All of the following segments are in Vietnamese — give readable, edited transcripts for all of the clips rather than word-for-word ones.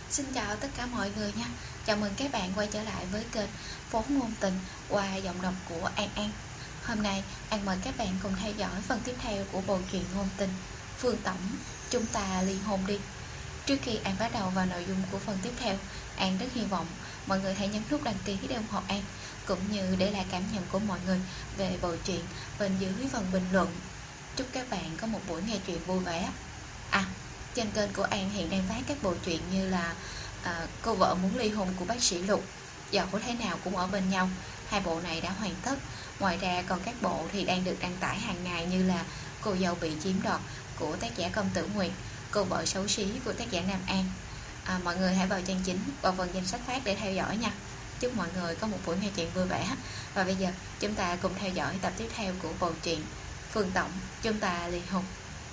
Xin chào tất cả mọi người nha. Chào mừng các bạn quay trở lại với kênh Phố Ngôn Tình qua giọng đọc của An An. Hôm nay An mời các bạn cùng theo dõi phần tiếp theo của bộ truyện ngôn tình Phương Tổng, chúng ta ly hôn đi. Trước khi An bắt đầu vào nội dung của phần tiếp theo, An rất hy vọng mọi người hãy nhấn nút đăng ký để ủng hộ An, cũng như để lại cảm nhận của mọi người về bộ truyện bên dưới phần bình luận. Chúc các bạn có một buổi nghe truyện vui vẻ. Trên kênh của An hiện đang phát các bộ truyện như là Cô vợ muốn ly hôn của bác sĩ Lục, Dẫu thế nào cũng ở bên nhau. Hai bộ này đã hoàn tất. Ngoài ra còn các bộ thì đang được đăng tải hàng ngày như là Cô dâu bị chiếm đoạt của tác giả Công Tử Nguyệt, Cô vợ xấu xí của tác giả Nam An. Mọi người hãy vào trang chính, vào phần danh sách phát để theo dõi nha. Chúc mọi người có một buổi nghe truyện vui vẻ. Và bây giờ chúng ta cùng theo dõi tập tiếp theo của bộ truyện Phương Tổng, chúng ta ly hôn.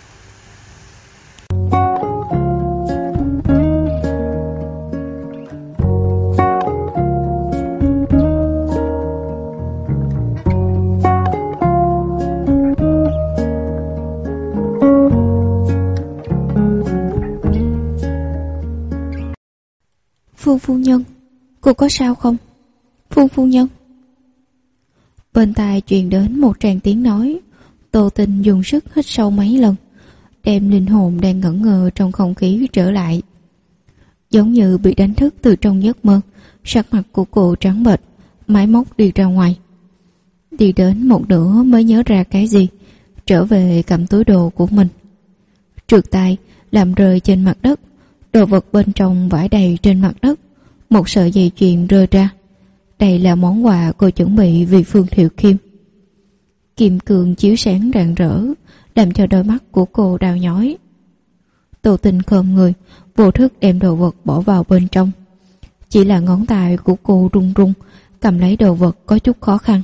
Phương phu nhân, cô có sao không? Phương phu nhân. Bên tai truyền đến một tràng tiếng nói. Tô Tình dùng sức hít sâu mấy lần, đem linh hồn đang ngẩn ngơ trong không khí trở lại. Giống như bị đánh thức từ trong giấc mơ, sắc mặt của cô trắng bệch, máy móc đi ra ngoài. Đi đến một nửa mới nhớ ra cái gì, trở về cầm túi đồ của mình. Trượt tay làm rơi trên mặt đất, đồ vật bên trong vãi đầy trên mặt đất. Một sợi dây chuyền rơi ra. Đây là món quà cô chuẩn bị vì Phương Thiệu Kim. Kim cương chiếu sáng rạng rỡ, làm cho đôi mắt của cô đau nhói. Tô Tình khom người, vô thức đem đồ vật bỏ vào bên trong. Chỉ là ngón tay của cô run run, cầm lấy đồ vật có chút khó khăn.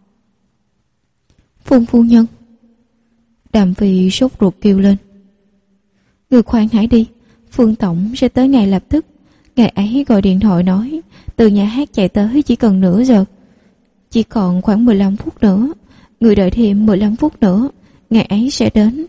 Phương phu nhân. Đàm Phi sốt ruột kêu lên. Người khoan hãy đi, Phương Tổng sẽ tới ngay lập tức. Ngày ấy gọi điện thoại nói từ nhà hát chạy tới chỉ cần nửa giờ. Chỉ còn khoảng 15 phút nữa. Người đợi thêm 15 phút nữa, ngày ấy sẽ đến.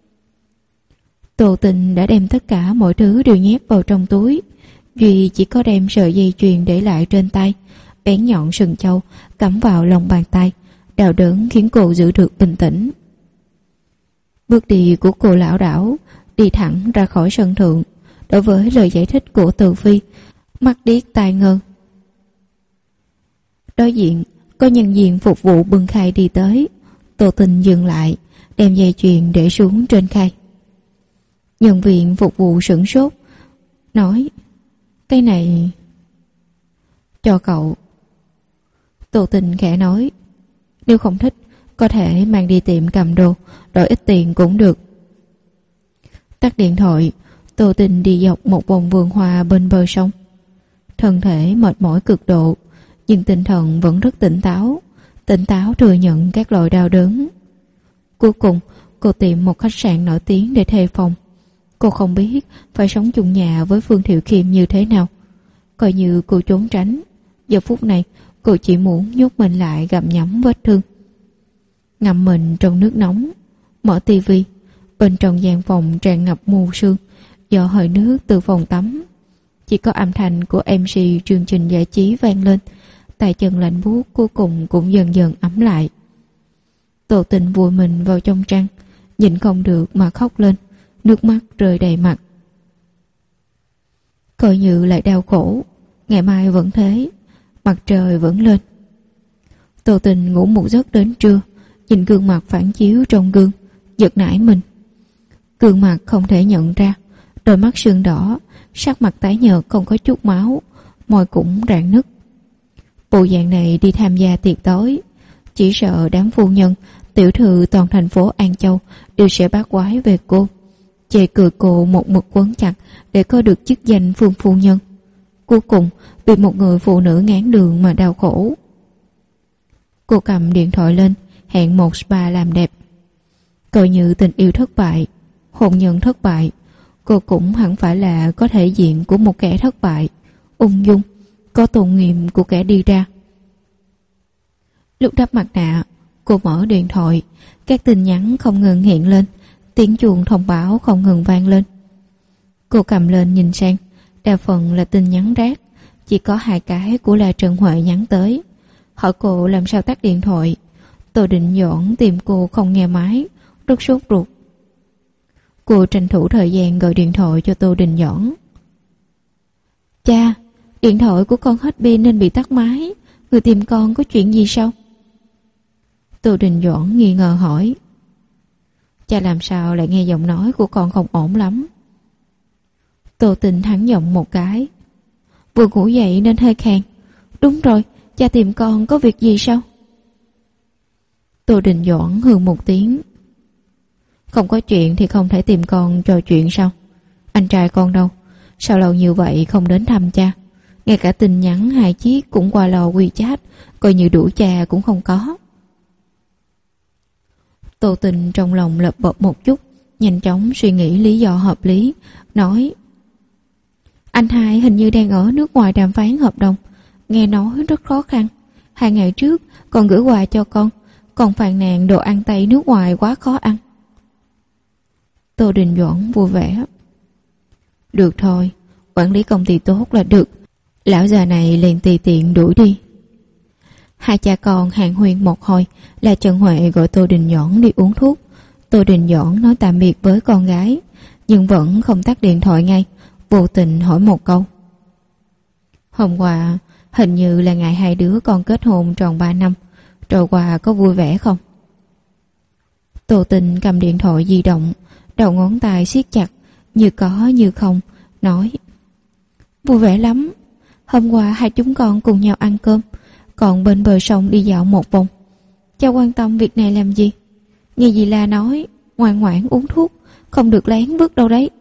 Tô Tình đã đem tất cả mọi thứ đều nhét vào trong túi. Duy chỉ có đem sợi dây chuyền để lại trên tay, bén nhọn sừng châu cắm vào lòng bàn tay, đau đớn khiến cô giữ được bình tĩnh. Bước đi của cô lảo đảo, đi thẳng ra khỏi sân thượng. Đối với lời giải thích của Từ Phi, mắt điếc tai ngơ. Đối diện có nhân viên phục vụ bưng khay đi tới. Tô Tình dừng lại, đem dây chuyền để xuống trên khay. Nhân viên phục vụ sửng sốt, nói: cái này cho cậu. Tô Tình khẽ nói: nếu không thích, có thể mang đi tiệm cầm đồ, đổi ít tiền cũng được. Tắt điện thoại, Tô Tình đi dọc một vòng vườn hoa bên bờ sông. Thân thể mệt mỏi cực độ, nhưng tinh thần vẫn rất tỉnh táo thừa nhận các loại đau đớn. Cuối cùng cô tìm một khách sạn nổi tiếng để thuê phòng. Cô không biết phải sống chung nhà với Phương Thiệu Kim như thế nào. Coi như cô trốn tránh, giờ phút này cô chỉ muốn nhốt mình lại gặm nhấm vết thương. Ngâm mình trong nước nóng, mở tivi. Bên trong gian phòng tràn ngập mù sương do hơi nước từ phòng tắm. Chỉ có âm thanh của MC chương trình giải trí vang lên. Tay chân lạnh buốt cuối cùng cũng dần dần ấm lại. Tô Tình vùi mình vào trong chăn, nhịn không được mà khóc lên, nước mắt rơi đầy mặt. Coi như lại đau khổ, ngày mai vẫn thế, mặt trời vẫn lên. Tô Tình ngủ một giấc đến trưa, nhìn gương mặt phản chiếu trong gương, giật nảy mình. Gương mặt không thể nhận ra, đôi mắt sưng đỏ, sắc mặt tái nhợt không có chút máu, môi cũng rạn nứt. Bộ dạng này đi tham gia tiệc tối, chỉ sợ đám phu nhân, tiểu thư toàn thành phố An Châu đều sẽ bác quái về cô, chê cười cô một mực quấn chặt để có được chức danh Phương phu nhân. Cuối cùng vì một người phụ nữ ngán đường mà đau khổ. Cô cầm điện thoại lên, hẹn một spa làm đẹp. Coi như tình yêu thất bại, hôn nhân thất bại, cô cũng hẳn phải là có thể diện của một kẻ thất bại, ung dung, có tôn nghiêm của kẻ đi ra. Lúc đắp mặt nạ, cô mở điện thoại, các tin nhắn không ngừng hiện lên, tiếng chuông thông báo không ngừng vang lên. Cô cầm lên nhìn sang, đa phần là tin nhắn rác, chỉ có 2 cái của là Trần Huệ nhắn tới, hỏi cô làm sao tắt điện thoại. Tô Định Doãn tìm cô không nghe máy, rất sốt ruột. Cô tranh thủ thời gian gọi điện thoại cho Tô Định Doãn. Cha, điện thoại của con hết pin nên bị tắt máy, người tìm con có chuyện gì sao? Tô Định Doãn nghi ngờ hỏi. Cha làm sao lại nghe giọng nói của con không ổn lắm? Tô Tình thẳng giọng một cái. Vừa ngủ dậy nên hơi khàn. Đúng rồi, cha tìm con có việc gì sao? Tô Định Doãn hừ một tiếng. Không có chuyện thì không thể tìm con trò chuyện sao? Anh trai con đâu? Sao lâu như vậy không đến thăm cha? Ngay cả tin nhắn 2 chiếc cũng qua lò WeChat, coi như đủ cha cũng không có. Tô Tình trong lòng lập bập một chút, nhanh chóng suy nghĩ lý do hợp lý, nói: Anh hai hình như đang ở nước ngoài đàm phán hợp đồng, nghe nói rất khó khăn. 2 ngày trước còn gửi quà cho con, còn phàn nàn đồ ăn Tây nước ngoài quá khó ăn. Tô Định Doãn vui vẻ. Được thôi, quản lý công ty tốt là được. Lão già này liền tùy tiện đuổi đi. 2 cha con hàn huyên một hồi là Trần Huệ gọi Tô Định Doãn đi uống thuốc. Tô Định Doãn nói tạm biệt với con gái, nhưng vẫn không tắt điện thoại ngay, vô tình hỏi một câu. Hôm qua hình như là ngày 2 đứa con kết hôn tròn 3 năm, trôi qua có vui vẻ không? Tô Tình cầm điện thoại di động, đầu ngón tay siết chặt, như có như không, nói: Vui vẻ lắm. Hôm qua 2 chúng con cùng nhau ăn cơm, còn bên bờ sông đi dạo một vòng. Cha quan tâm việc này làm gì? Nghe dì La nói, ngoan ngoãn uống thuốc, không được lén bước đâu đấy.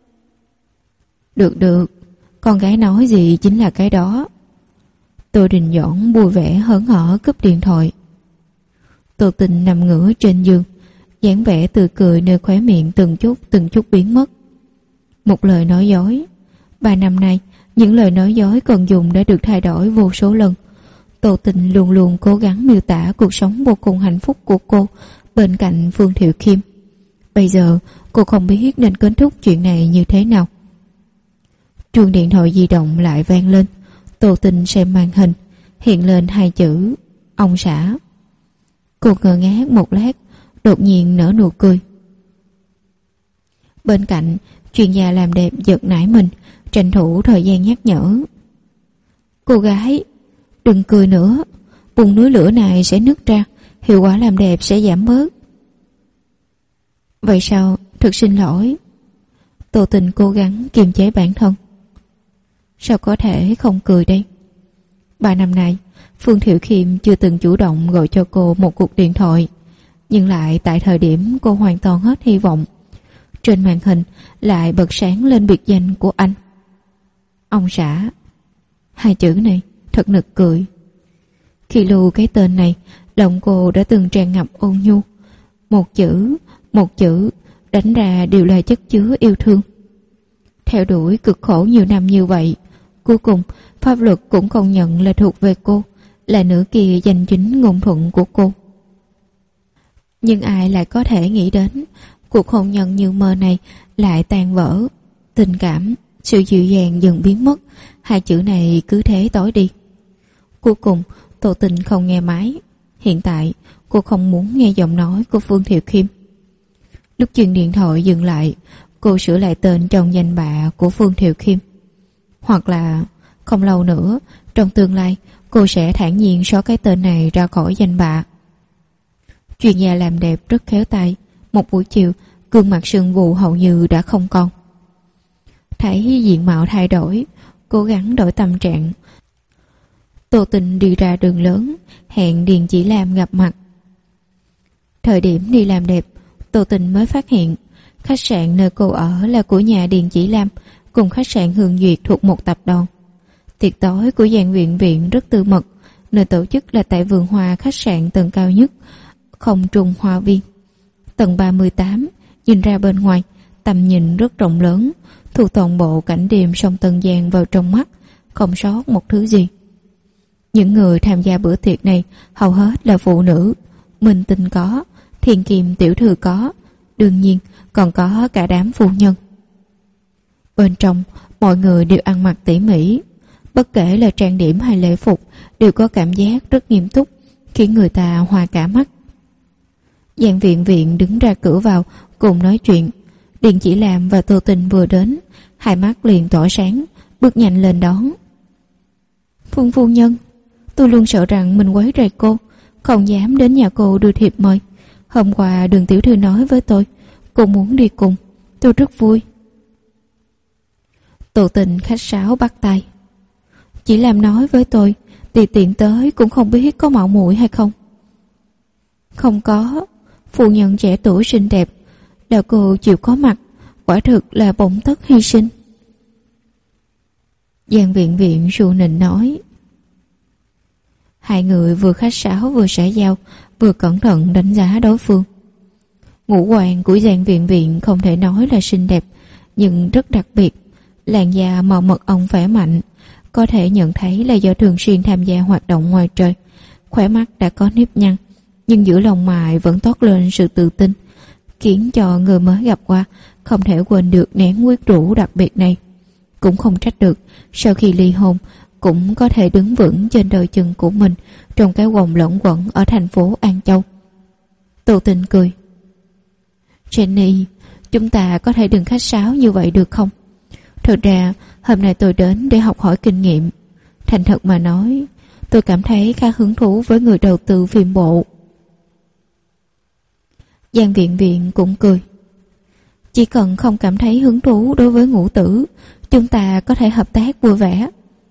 Được, con gái nói gì chính là cái đó. Tô Định Doãn vui vẻ hớn hở cúp điện thoại. Tô Tình nằm ngửa trên giường, dáng vẻ tươi cười nơi khóe miệng từng chút biến mất. Một lời nói dối. 3 năm nay, những lời nói dối cần dùng đã được thay đổi vô số lần. Tô Tình luôn luôn cố gắng miêu tả cuộc sống vô cùng hạnh phúc của cô bên cạnh Phương Thiệu Khiêm. Bây giờ cô không biết nên kết thúc chuyện này như thế nào. Chuông điện thoại di động lại vang lên. Tô Tình xem màn hình, hiện lên 2 chữ ông xã. Cô ngơ ngác một lát, đột nhiên nở nụ cười. Bên cạnh, chuyên gia làm đẹp giật nảy mình, tranh thủ thời gian nhắc nhở. Cô gái, đừng cười nữa, bùng núi lửa này sẽ nứt ra, hiệu quả làm đẹp sẽ giảm bớt. Vậy sao? Thật xin lỗi. Tô Tình cố gắng kiềm chế bản thân. Sao có thể không cười đây? 3 năm nay, Phương Thiệu Khiêm chưa từng chủ động gọi cho cô một cuộc điện thoại, nhưng lại tại thời điểm cô hoàn toàn hết hy vọng, trên màn hình lại bật sáng lên biệt danh của anh. Ông xã. 2 chữ này thật nực cười. Khi lưu cái tên này, lòng cô đã từng tràn ngập ôn nhu. Một chữ đánh ra đều là chất chứa yêu thương. Theo đuổi cực khổ nhiều năm như vậy, cuối cùng pháp luật cũng công nhận là thuộc về cô, là nửa kia danh chính ngôn thuận của cô. Nhưng ai lại có thể nghĩ đến cuộc hôn nhân như mơ này lại tan vỡ, tình cảm, sự dịu dàng dần biến mất, 2 chữ này cứ thế tối đi. Cuối cùng Tô Tình không nghe máy. Hiện tại cô không muốn nghe giọng nói của Phương Thiệu Khiêm. Lúc chuyện điện thoại dừng lại, cô sửa lại tên trong danh bạ của Phương Thiệu Khiêm. Hoặc là không lâu nữa, trong tương lai cô sẽ thản nhiên xóa cái tên này ra khỏi danh bạ. Chuyên gia làm đẹp rất khéo tay. Một buổi chiều, gương mặt sưng vù hầu như đã không còn. Thấy diện mạo thay đổi, cố gắng đổi tâm trạng, Tô Tình đi ra đường lớn, hẹn Điền Chỉ Lam gặp mặt. Thời điểm đi làm đẹp, Tô Tình mới phát hiện khách sạn nơi cô ở là của nhà Điền Chỉ Lam, cùng khách sạn Hương Duyệt thuộc một tập đoàn. Tiệc tối của Giang Viện Viện rất tư mật, nơi tổ chức là tại vườn hoa khách sạn tầng cao nhất, Không Trung Hoa Viên. Tầng 38, nhìn ra bên ngoài, tầm nhìn rất rộng lớn, thu toàn bộ cảnh đêm sông Tân Giang vào trong mắt, không sót một thứ gì. Những người tham gia bữa tiệc này hầu hết là phụ nữ. Minh Tinh có, Thiên Kim tiểu thư có, đương nhiên còn có cả đám phu nhân. Bên trong, mọi người đều ăn mặc tỉ mỉ. Bất kể là trang điểm hay lễ phục đều có cảm giác rất nghiêm túc, khiến người ta hoa cả mắt. Giang Viện Viện đứng ra cửa vào cùng nói chuyện. Điền Chỉ Lam và Tô Tình vừa đến, hai mắt liền tỏa sáng, bước nhanh lên đón. Phương phu nhân, tôi luôn sợ rằng mình quấy rầy cô, không dám đến nhà cô đưa thiệp mời. Hôm qua Đường tiểu thư nói với tôi, cô muốn đi cùng, tôi rất vui. Tô Tình khách sáo bắt tay. Chỉ Lam nói với tôi, tùy tiện tới cũng không biết có mạo muội hay không. Không có, phu nhân trẻ tuổi xinh đẹp, là cô chịu có mặt, quả thực là bổn tất hy sinh. Giang Viện Viện ru nịnh nói. Hai người vừa khách sáo vừa xã giao, vừa cẩn thận đánh giá đối phương. Ngũ quan của Giang Viện Viện không thể nói là xinh đẹp, nhưng rất đặc biệt. Làn da màu mật ong khỏe mạnh, có thể nhận thấy là do thường xuyên tham gia hoạt động ngoài trời. Khóe mắt đã có nếp nhăn, nhưng giữa lông mày vẫn toát lên sự tự tin, khiến cho người mới gặp qua không thể quên được nén quyến rũ đặc biệt này. Cũng không trách được, sau khi ly hôn cũng có thể đứng vững trên đôi chân của mình trong cái vòng lẫn quẩn ở thành phố An Châu. Tô Tình cười. Jenny, chúng ta có thể đừng khách sáo như vậy được không? Thực ra hôm nay tôi đến để học hỏi kinh nghiệm. Thành thật mà nói, tôi cảm thấy khá hứng thú với người đầu tư phim bộ. Giang Viện Viện cũng cười. Chỉ cần không cảm thấy hứng thú đối với Ngũ Tử, chúng ta có thể hợp tác vui vẻ.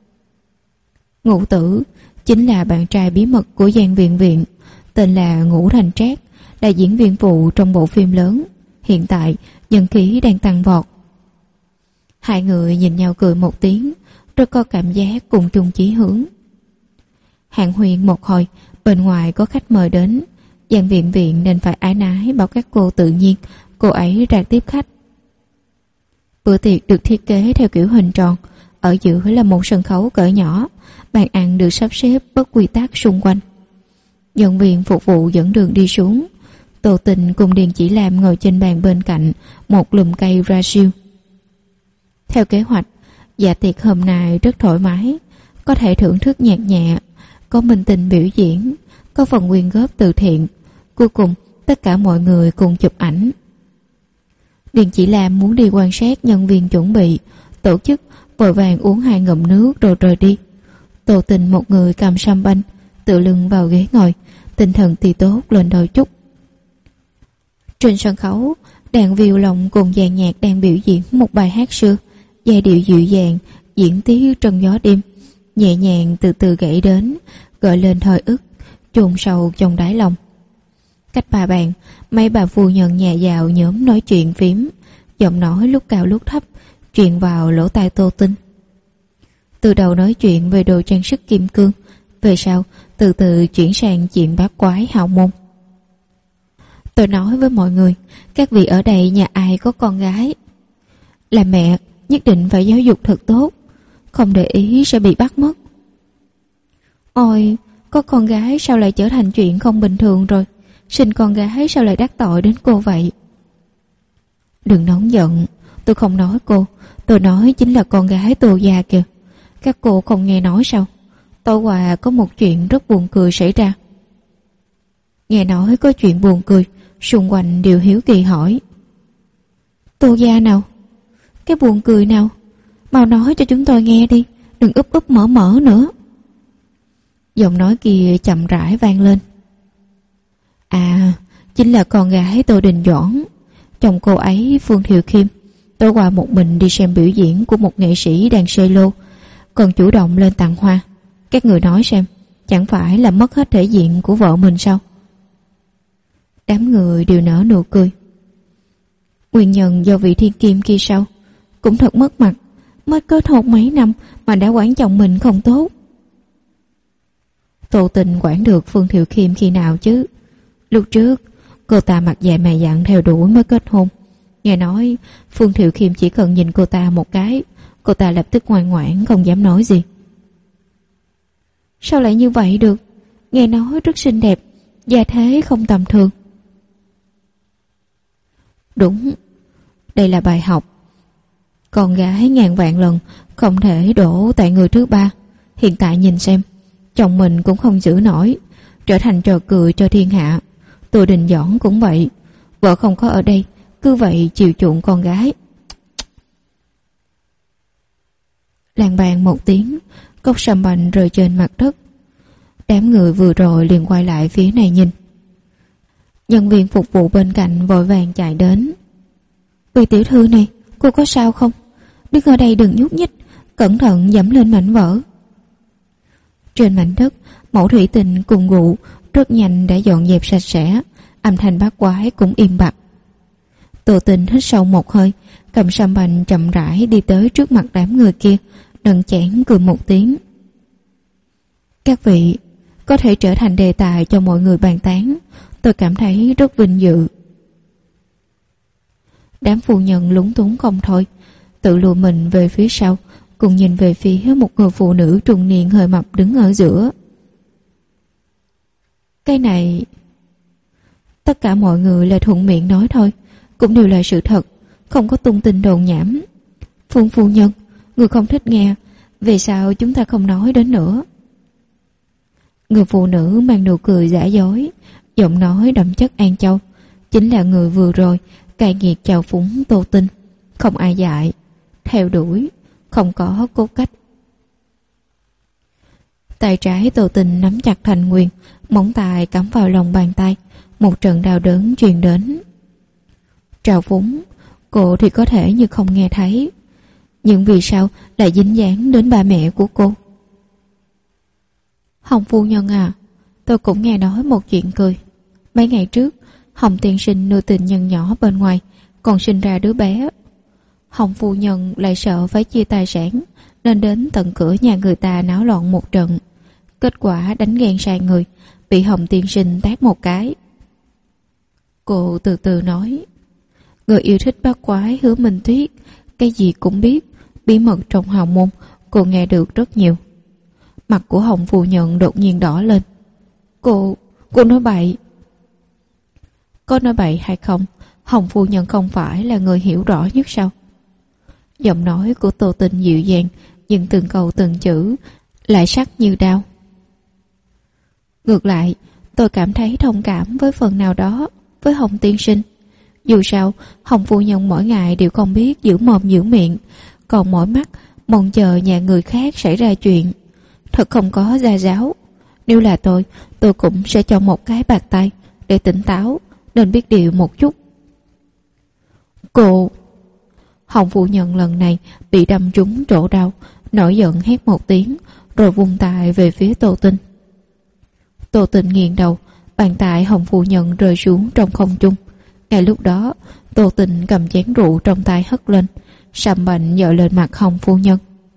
Ngũ Tử chính là bạn trai bí mật của Giang Viện Viện, tên là Ngũ Thành Trác, là diễn viên phụ trong bộ phim lớn. Hiện tại nhân khí đang tăng vọt. Hai người nhìn nhau cười một tiếng, rất có cảm giác cùng chung chí hướng. Hàn huyên một hồi, bên ngoài có khách mời đến. Giang Viện Viện nên phải ái nái bảo các cô tự nhiên cô ấy ra tiếp khách. Bữa tiệc được thiết kế theo kiểu hình tròn, ở giữa là một sân khấu cỡ nhỏ, bàn ăn được sắp xếp bất quy tắc xung quanh. Nhân viên phục vụ dẫn đường đi xuống. Tô Tình cùng Điền Chỉ Lam ngồi trên bàn bên cạnh một lùm cây ra siêu. Theo kế hoạch, dạ tiệc hôm nay rất thoải mái, có thể thưởng thức nhạc nhẹ, có minh tinh biểu diễn, có phần quyên góp từ thiện. Cuối cùng tất cả mọi người cùng chụp ảnh. Điền Chỉ Lam muốn đi quan sát nhân viên chuẩn bị tổ chức, vội vàng uống 2 ngụm nước rồi rời đi. Tô Tình một người cầm sâm banh, tựa lưng vào ghế ngồi, tinh thần thì tốt lên đôi chút. Trên sân khấu, đàn violon cùng dàn nhạc đang biểu diễn một bài hát xưa, giai điệu dịu dàng, diễn tiếp trong gió đêm, nhẹ nhàng từ từ gảy đến, gợi lên hồi ức chôn sâu trong đáy lòng. Cách ba bàn, mấy bà phu nhân nhà giàu nhóm nói chuyện phím, giọng nói lúc cao lúc thấp truyền vào lỗ tai Tô Tình. Từ đầu nói chuyện về đồ trang sức kim cương, về sau từ từ chuyển sang chuyện bát quái hào môn. Tôi nói với mọi người, các vị ở đây nhà ai có con gái, là mẹ nhất định phải giáo dục thật tốt, không để ý sẽ bị bắt mất. Ôi, có con gái sao lại trở thành chuyện không bình thường rồi, sinh con gái sao lại đắc tội đến cô vậy? Đừng nóng giận, tôi không nói cô, tôi nói chính là con gái Tô gia kìa. Các cô không nghe nói sao? Tối qua có một chuyện rất buồn cười xảy ra. Nghe nói có chuyện buồn cười, xung quanh đều hiếu kỳ hỏi. Tô gia nào? Cái buồn cười nào? Mau nói cho chúng tôi nghe đi, đừng úp úp mở mở nữa. Giọng nói kia chậm rãi vang lên. À, chính là con gái Tô Đình Doãn. Chồng cô ấy Phương Thiệu Khiêm tối qua một mình đi xem biểu diễn của một nghệ sĩ đàn cello, còn chủ động lên tặng hoa. Các người nói xem, chẳng phải là mất hết thể diện của vợ mình sao? Đám người đều nở nụ cười. Nguyên nhân do vị thiên kim kia sao? Cũng thật mất mặt, mới kết hôn mấy năm mà đã quản chồng mình không tốt. Tô Tình quản được Phương Thiệu Khiêm khi nào chứ? Lúc trước cô ta mặt dày mày dặn theo đuổi mới kết hôn. Nghe nói Phương Thiệu Khiêm chỉ cần nhìn cô ta một cái, cô ta lập tức ngoan ngoãn không dám nói gì. Sao lại như vậy được? Nghe nói rất xinh đẹp, gia thế không tầm thường. Đúng, đây là bài học. Con gái ngàn vạn lần không thể đổ tại người thứ ba. Hiện tại nhìn xem, chồng mình cũng không giữ nổi, trở thành trò cười cho thiên hạ. Tô Đình Dõn cũng vậy, vợ không có ở đây, cứ vậy chiều chuộng con gái. Làng bàng một tiếng, cốc sâm banh rơi trên mặt đất. Đám người vừa rồi liền quay lại phía này nhìn. Nhân viên phục vụ bên cạnh vội vàng chạy đến. Vị tiểu thư này, cô có sao không? Đứng ở đây đừng nhúc nhích, cẩn thận dẫm lên mảnh vỡ. Trên mảnh đất, mẫu thủy tinh cùng gụ rất nhanh đã dọn dẹp sạch sẽ, âm thanh bát quái cũng im bặt. Tô Tình hít sâu một hơi, cầm sâm banh chậm rãi đi tới trước mặt đám người kia, nâng chén cười một tiếng. Các vị có thể trở thành đề tài cho mọi người bàn tán, tôi cảm thấy rất vinh dự. Đám phu nhân lúng túng không thôi, tự lùa mình về phía sau, cùng nhìn về phía một người phụ nữ trung niên hơi mập đứng ở giữa. Cái này... Tất cả mọi người là thuận miệng nói thôi, cũng đều là sự thật, không có tung tin đồn nhảm. Phương phu nhân, người không thích nghe, về sau chúng ta không nói đến nữa. Người phụ nữ mang nụ cười giả dối, giọng nói đậm chất An Châu, chính là người vừa rồi cay nghiệt chào phúng Tô Tinh, không ai dạy, theo đuổi, không có cốt cách. Tay trái Tô Tinh nắm chặt thành quyền, móng tay cắm vào lòng bàn tay, một trận đau đớn truyền đến. Trào phúng, cô thì có thể như không nghe thấy, nhưng vì sao lại dính dáng đến ba mẹ của cô? Hồng phu nhân à, tôi cũng nghe nói một chuyện cười. Mấy ngày trước, Hồng tiên sinh nuôi tình nhân nhỏ bên ngoài, còn sinh ra đứa bé. Hồng phu nhân lại sợ phải chia tài sản, nên đến tận cửa nhà người ta náo loạn một trận. Kết quả đánh ghen sai người, bị Hồng tiên sinh tát một cái. Cô từ từ nói, người yêu thích bát quái Hứa Minh Tuyết, cái gì cũng biết, bí mật trong hào môn cô nghe được rất nhiều. Mặt của Hồng phu nhân đột nhiên đỏ lên. Cô nói bậy. Có nói bậy hay không, Hồng phu nhân không phải là người hiểu rõ nhất sao? Giọng nói của Tô Tinh dịu dàng, nhưng từng câu từng chữ lại sắc như đao. Ngược lại, tôi cảm thấy thông cảm với phần nào đó với Hồng tiên sinh. Dù sao, Hồng phu nhân mỗi ngày đều không biết giữ mồm giữ miệng, còn mỗi mắt mong chờ nhà người khác xảy ra chuyện. Thật không có gia giáo. Nếu là tôi cũng sẽ cho một cái bạt tay để tỉnh táo, nên biết điều một chút. Cô... Hồng phu nhân lần này bị đâm trúng chỗ đau, nổi giận hét một tiếng, rồi vung tay về phía Tô Tinh. Tô Tinh nghiêng đầu, bàn tay Hồng phu nhân rơi xuống trong không trung. Ngay lúc đó, Tô Tinh cầm chén rượu trong tay hất lên, sầm bành dội lên mặt Hồng phu nhân.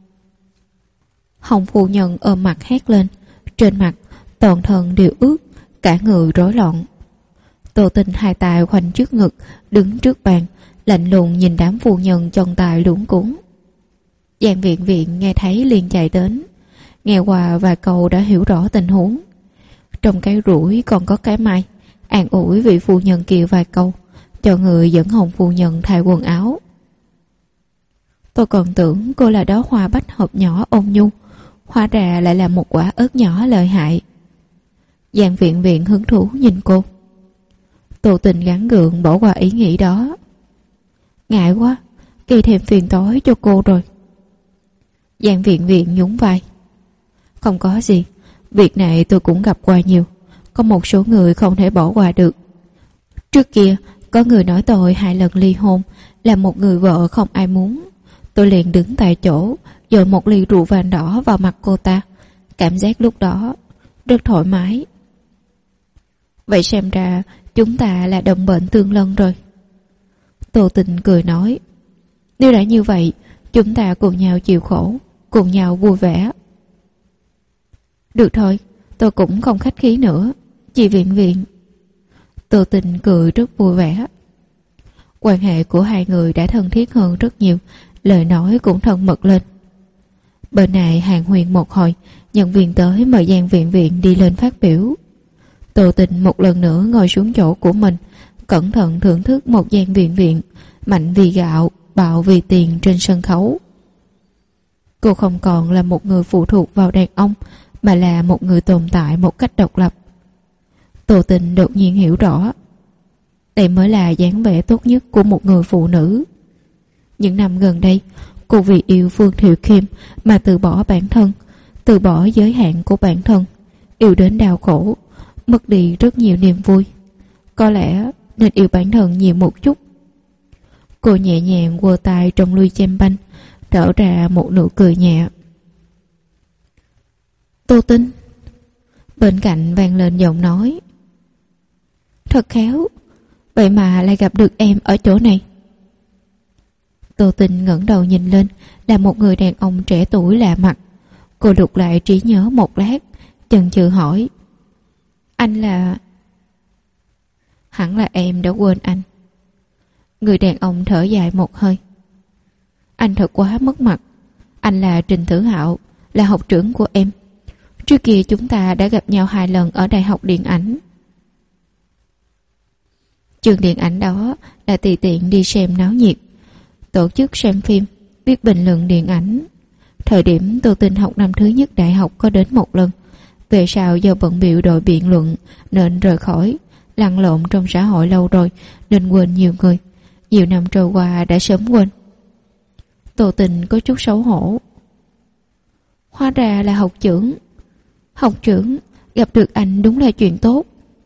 Hồng phu nhân ôm mặt hét lên, trên mặt toàn thân đều ướt, cả người rối loạn. Tô Tinh hai tay khoanh trước ngực, đứng trước bàn, lạnh lùng nhìn đám phu nhân chân tay luống cuống. Giang Viện Viện nghe thấy liền chạy đến, nghe qua vài câu đã hiểu rõ tình huống. Trong cái rủi còn có cái mai, an ủi vị phu nhân kia vài câu, cho người dẫn Hồng phu nhân thay quần áo. Tôi còn tưởng cô là đóa hoa bách hợp nhỏ ôn nhu, hóa ra lại là một quả ớt nhỏ lợi hại. Giang Viện Viện hứng thú nhìn cô. Tô Tình gắng gượng bỏ qua ý nghĩ đó. Ngại quá, gây thêm phiền toái cho cô rồi. Giang Viện Viện nhún vai. Không có gì, việc này tôi cũng gặp qua nhiều, có một số người không thể bỏ qua được. Trước kia có người nói tôi 2 lần ly hôn, là một người vợ không ai muốn. Tôi liền đứng tại chỗ, dội một ly rượu vang đỏ vào mặt cô ta. Cảm giác lúc đó rất thoải mái. Vậy xem ra chúng ta là đồng bệnh tương lân rồi. Tô Tình cười nói, nếu đã như vậy, chúng ta cùng nhau chịu khổ, cùng nhau vui vẻ. Được thôi, tôi cũng không khách khí nữa, chị Viện Viện. Tô Tình cười rất vui vẻ. Quan hệ của hai người đã thân thiết hơn rất nhiều, lời nói cũng thân mật lên. Bên này hàng huyên một hồi, nhân viên tới mời Giang Viện Viện đi lên phát biểu. Tô Tình một lần nữa ngồi xuống chỗ của mình, cẩn thận thưởng thức một Giang Viện Viện mạnh vì gạo, bạo vì tiền trên sân khấu. Cô không còn là một người phụ thuộc vào đàn ông, mà là một người tồn tại một cách độc lập. Tô Tình đột nhiên hiểu rõ, đây mới là dáng vẻ tốt nhất của một người phụ nữ. Những năm gần đây, cô vì yêu Phương Thiệu Kim mà từ bỏ bản thân, từ bỏ giới hạn của bản thân, yêu đến đau khổ, mất đi rất nhiều niềm vui. Có lẽ nên yêu bản thân nhiều một chút. Cô nhẹ nhàng quơ tay trong ly chem banh, nở ra một nụ cười nhẹ. Tô Tinh. Bên cạnh vang lên giọng nói. Thật khéo, vậy mà lại gặp được em ở chỗ này. Tô Tinh ngẩng đầu nhìn lên, là một người đàn ông trẻ tuổi lạ mặt. Cô lục lại trí nhớ một lát, chần chừ hỏi. Anh là... Hẳn là em đã quên anh. Người đàn ông thở dài một hơi. Anh thật quá mất mặt. Anh là Trình Tử Hạo, là học trưởng của em. Trước kia chúng ta đã gặp nhau 2 lần ở Đại học Điện ảnh. Trường điện ảnh đó là tùy tiện đi xem náo nhiệt, tổ chức xem phim, viết bình luận điện ảnh. Thời điểm Tô Tinh học năm thứ nhất đại học có đến 1 lần. Về sau do bận bịu đội biện luận nên rời khỏi, lăn lộn trong xã hội lâu rồi nên quên nhiều người. Nhiều năm trôi qua đã sớm quên. Tô Tình có chút xấu hổ. Hóa ra là học trưởng. Học trưởng, gặp được anh đúng là chuyện tốt.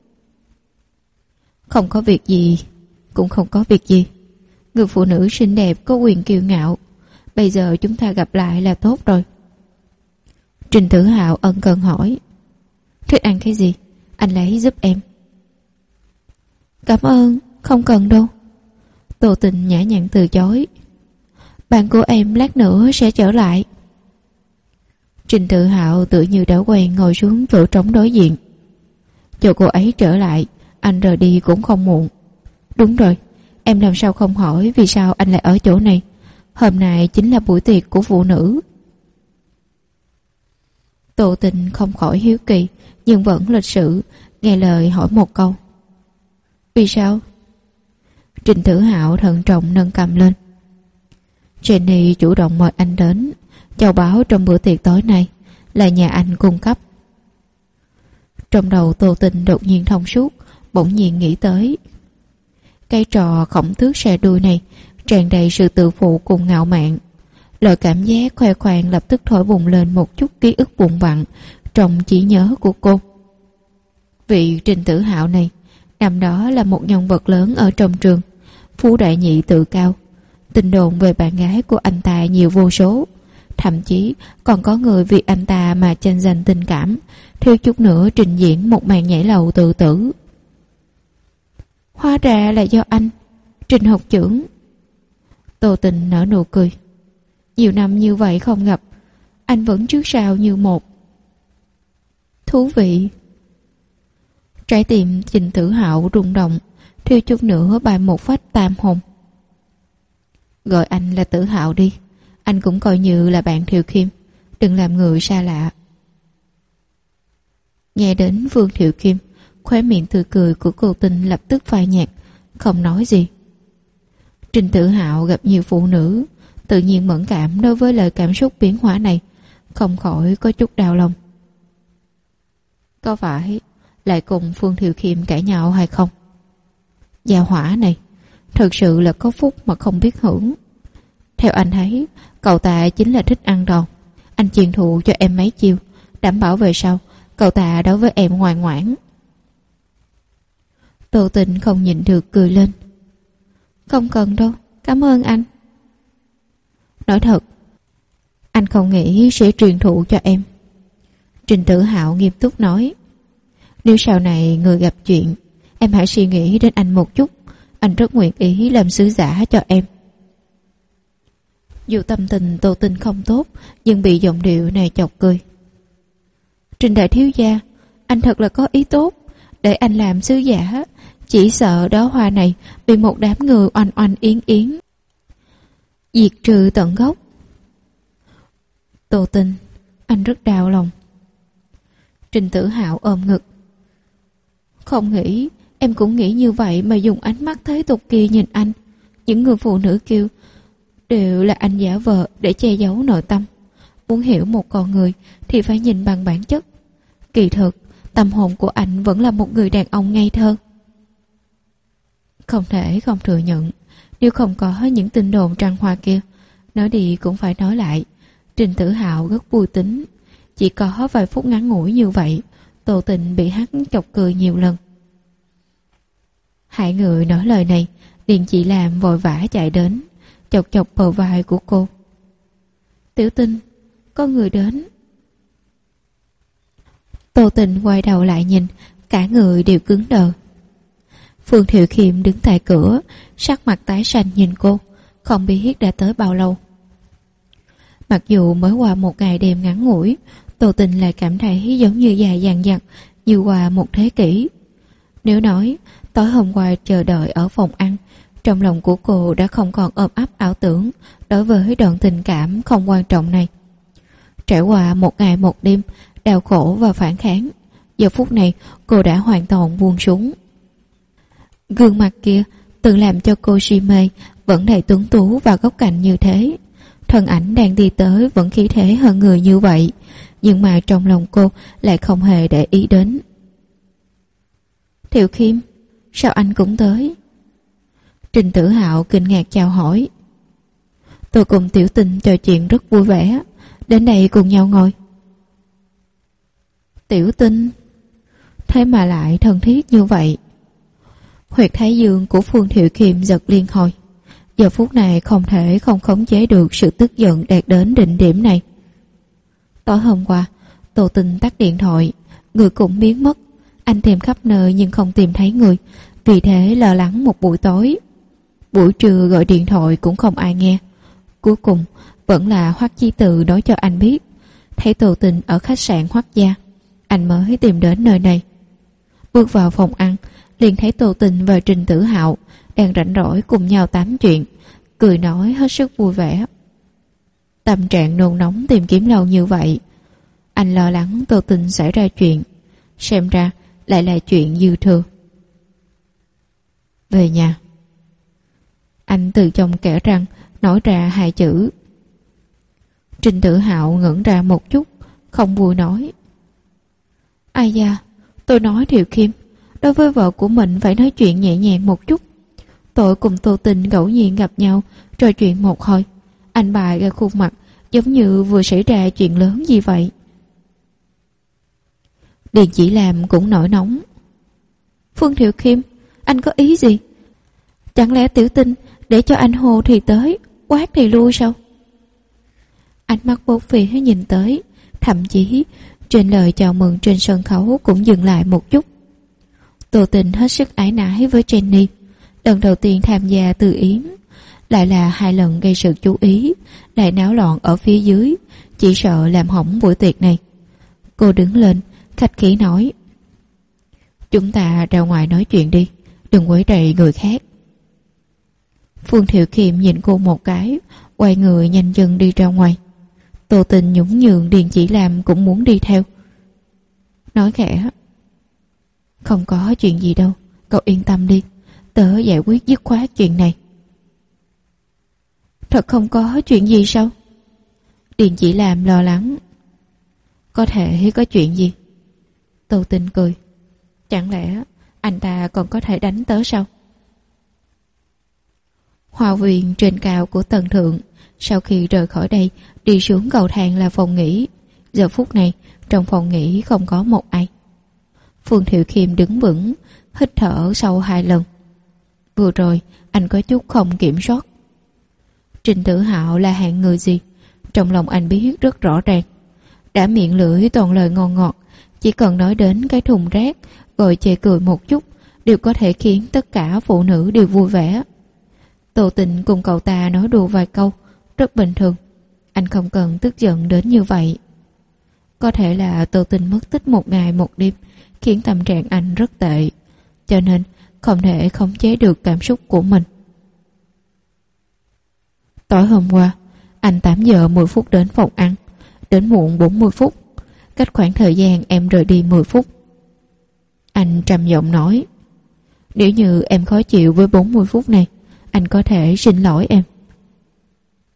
Không có việc gì, cũng không có việc gì. Người phụ nữ xinh đẹp có quyền kiêu ngạo. Bây giờ chúng ta gặp lại là tốt rồi. Trình Tử Hạo ân cần hỏi. Thích ăn cái gì? Anh lấy giúp em. Cảm ơn, không cần đâu. Tô Tình nhã nhặn từ chối. Bạn của em lát nữa sẽ trở lại. Trình Tử Hạo tự như đã quen ngồi xuống chỗ trống đối diện. Chờ cô ấy trở lại, anh rời đi cũng không muộn. Đúng rồi, em làm sao không hỏi vì sao anh lại ở chỗ này. Hôm nay chính là buổi tiệc của phụ nữ. Tô Tình không khỏi hiếu kỳ, nhưng vẫn lịch sự, nghe lời hỏi một câu. Vì sao? Trình Tử Hạo thận trọng nâng cầm lên. Jenny chủ động mời anh đến. Châu báu trong bữa tiệc tối nay là nhà anh cung cấp. Trong đầu Tô Tình đột nhiên thông suốt, bỗng nhiên nghĩ tới cái trò khổng tước xe đuôi này tràn đầy sự tự phụ cùng ngạo mạn. Loại cảm giác khoe khoang lập tức thổi bùng lên một chút ký ức vụn vặn trong trí nhớ của cô. Vị Trình Tử Hạo này năm đó là một nhân vật lớn ở trong trường, phú đại nhị tự cao. Tin đồn về bạn gái của anh ta nhiều vô số, thậm chí còn có người vì anh ta mà tranh giành tình cảm, thiếu chút nữa trình diễn một màn nhảy lầu tự tử. Hóa ra là do anh, Trình học trưởng. Tô Tình nở nụ cười. Nhiều năm như vậy không gặp, anh vẫn trước sau như một. Thú vị. Trái tim Trình Tử Hạo rung động, thiếu chút nữa bài một phách tam hồn. Gọi anh là Tử Hạo đi, anh cũng coi như là bạn Thiệu Kim, đừng làm người xa lạ. Nghe đến Vương Thiệu Kim, khóe miệng tươi cười của cô Tình lập tức phai nhạt, không nói gì. Trình Tử Hạo gặp nhiều phụ nữ, tự nhiên mẫn cảm đối với lời cảm xúc biến hóa này, không khỏi có chút đau lòng. Có phải lại cùng Phương Thiệu Kim cãi nhau hay không? Gia hỏa này thật sự là có phúc mà không biết hưởng. Theo anh thấy, cậu ta chính là thích ăn đòn. Anh truyền thụ cho em mấy chiêu, đảm bảo về sau cậu ta đối với em ngoan ngoãn. Tô Tình không nhịn được cười lên. Không cần đâu, cảm ơn anh. Nói thật, anh không nghĩ sẽ truyền thụ cho em. Trình Tử Hạo nghiêm túc nói. Nếu sau này người gặp chuyện, em hãy suy nghĩ đến anh một chút. Anh rất nguyện ý làm sứ giả cho em. Dù tâm tình Tô Tình không tốt, nhưng bị giọng điệu này chọc cười. Trình đại thiếu gia, anh thật là có ý tốt. Để anh làm sứ giả, chỉ sợ đóa hoa này bị một đám người oanh oanh yến yến diệt trừ tận gốc. Tô Tình, anh rất đau lòng. Trình Tử Hạo ôm ngực. Không nghĩ, em cũng nghĩ như vậy mà dùng ánh mắt thế tục kia nhìn anh. Những người phụ nữ kêu đều là anh giả vờ để che giấu nội tâm. Muốn hiểu một con người thì phải nhìn bằng bản chất. Kỳ thực, tâm hồn của anh vẫn là một người đàn ông ngây thơ. Không thể không thừa nhận, nếu không có những tin đồn trăng hoa kia, nói đi cũng phải nói lại, Trình Tử Hạo rất vui tính. Chỉ có vài phút ngắn ngủi như vậy, Tô Tình bị hắn chọc cười nhiều lần. Hai người nói lời này, liền chỉ làm vội vã chạy đến, chọc chọc bờ vai của cô. Tiểu Tình, có người đến. Tô Tình quay đầu lại nhìn, cả người đều cứng đờ. Phương Thiệu Khiêm đứng tại cửa, sắc mặt tái xanh nhìn cô, không biết đã tới bao lâu. Mặc dù mới qua một ngày đêm ngắn ngủi, Tô Tình lại cảm thấy giống như dài dằng dặc, như qua một thế kỷ. Nếu nói tối hôm qua chờ đợi ở phòng ăn, trong lòng của cô đã không còn ôm ấp ảo tưởng đối với đoạn tình cảm không quan trọng này. Trải qua một ngày một đêm đau khổ và phản kháng, giờ phút này cô đã hoàn toàn buông xuống. Gương mặt kia từng làm cho cô si mê vẫn đầy tuấn tú và góc cạnh như thế. Thân ảnh đang đi tới vẫn khí thế hơn người như vậy, nhưng mà trong lòng cô lại không hề để ý đến. Thiệu Khiêm, sao anh cũng tới? Trình Tử Hạo kinh ngạc chào hỏi. Tôi cùng Tiểu Tình trò chuyện rất vui vẻ, đến đây cùng nhau ngồi. Tiểu Tình, thế mà lại thân thiết như vậy. Huyệt thái dương của Phương Thiệu Khiêm giật liên hồi. Giờ phút này không thể không khống chế được sự tức giận đạt đến đỉnh điểm này. Tối hôm qua, Tô Tình tắt điện thoại, người cũng biến mất. Anh tìm khắp nơi nhưng không tìm thấy người, vì thế lo lắng một buổi tối. Buổi trưa gọi điện thoại cũng không ai nghe. Cuối cùng vẫn là Hoắc Chí Từ nói cho anh biết. Thấy Tô Tình ở khách sạn Hoắc gia, anh mới tìm đến nơi này. Bước vào phòng ăn, liền thấy Tô Tình và Trình Tử Hạo đang rảnh rỗi cùng nhau tám chuyện, cười nói hết sức vui vẻ. Tâm trạng nôn nóng tìm kiếm lâu như vậy, anh lo lắng Tô Tình xảy ra chuyện, xem ra lại là chuyện dư thừa. Về nhà. Anh từ trong kẽ răng nói ra hai chữ. Trình Tử Hạo ngẩn ra một chút, không vui nói. Ai da, tôi nói Thiệu Khiêm, đối với vợ của mình phải nói chuyện nhẹ nhàng một chút. Tôi cùng Tô Tình ngẫu nhiên gặp nhau, trò chuyện một hồi, anh bày ra khuôn mặt giống như vừa xảy ra chuyện lớn gì vậy. Điền Chỉ Làm cũng nổi nóng. Phương Thiệu Khiêm, anh có ý gì? Chẳng lẽ Tiểu Tình để cho anh hô thì tới, quát thì lui sao? Ánh mắt bốn phía nhìn tới, thậm chí trên lời chào mừng trên sân khấu cũng dừng lại một chút. Tô Tình hết sức ái nái với Jenny, lần đầu tiên tham gia từ yến, lại là hai lần gây sự chú ý, lại náo loạn ở phía dưới, chỉ sợ làm hỏng buổi tiệc này. Cô đứng lên, khách khí nói. Chúng ta ra ngoài nói chuyện đi, đừng quấy rầy người khác. Phương Thiệu Khiêm nhìn cô một cái, quay người nhanh chân đi ra ngoài. Tô Tình nhún nhường, Điền Chỉ Làm cũng muốn đi theo. Nói khẽ. Không có chuyện gì đâu, cậu yên tâm đi, tớ giải quyết dứt khoát chuyện này. Thật không có chuyện gì sao? Điền Chỉ Làm lo lắng. Có thể có chuyện gì? Tô Tình cười. Chẳng lẽ anh ta còn có thể đánh tớ sao? Hoa viên trên cao của tầng thượng, sau khi rời khỏi đây, đi xuống cầu thang là phòng nghỉ. Giờ phút này, trong phòng nghỉ không có một ai. Phương Thiệu Khiêm đứng vững, hít thở sâu 2 lần. Vừa rồi, anh có chút không kiểm soát. Trình Tử Hạo là hạng người gì? Trong lòng anh biết rất rõ ràng. Đã miệng lưỡi toàn lời ngon ngọt, chỉ cần nói đến cái thùng rác, rồi chê cười một chút, đều có thể khiến tất cả phụ nữ đều vui vẻ. Tô Tình cùng cậu ta nói đùa vài câu, rất bình thường. Anh không cần tức giận đến như vậy. Có thể là Tô Tình mất tích một ngày một đêm, khiến tâm trạng anh rất tệ, cho nên không thể khống chế được cảm xúc của mình. Tối hôm qua, anh 8 giờ 10 phút đến phòng ăn, đến muộn 40 phút, cách khoảng thời gian em rời đi 10 phút. Anh trầm giọng nói, nếu như em khó chịu với 40 phút này, anh có thể xin lỗi em.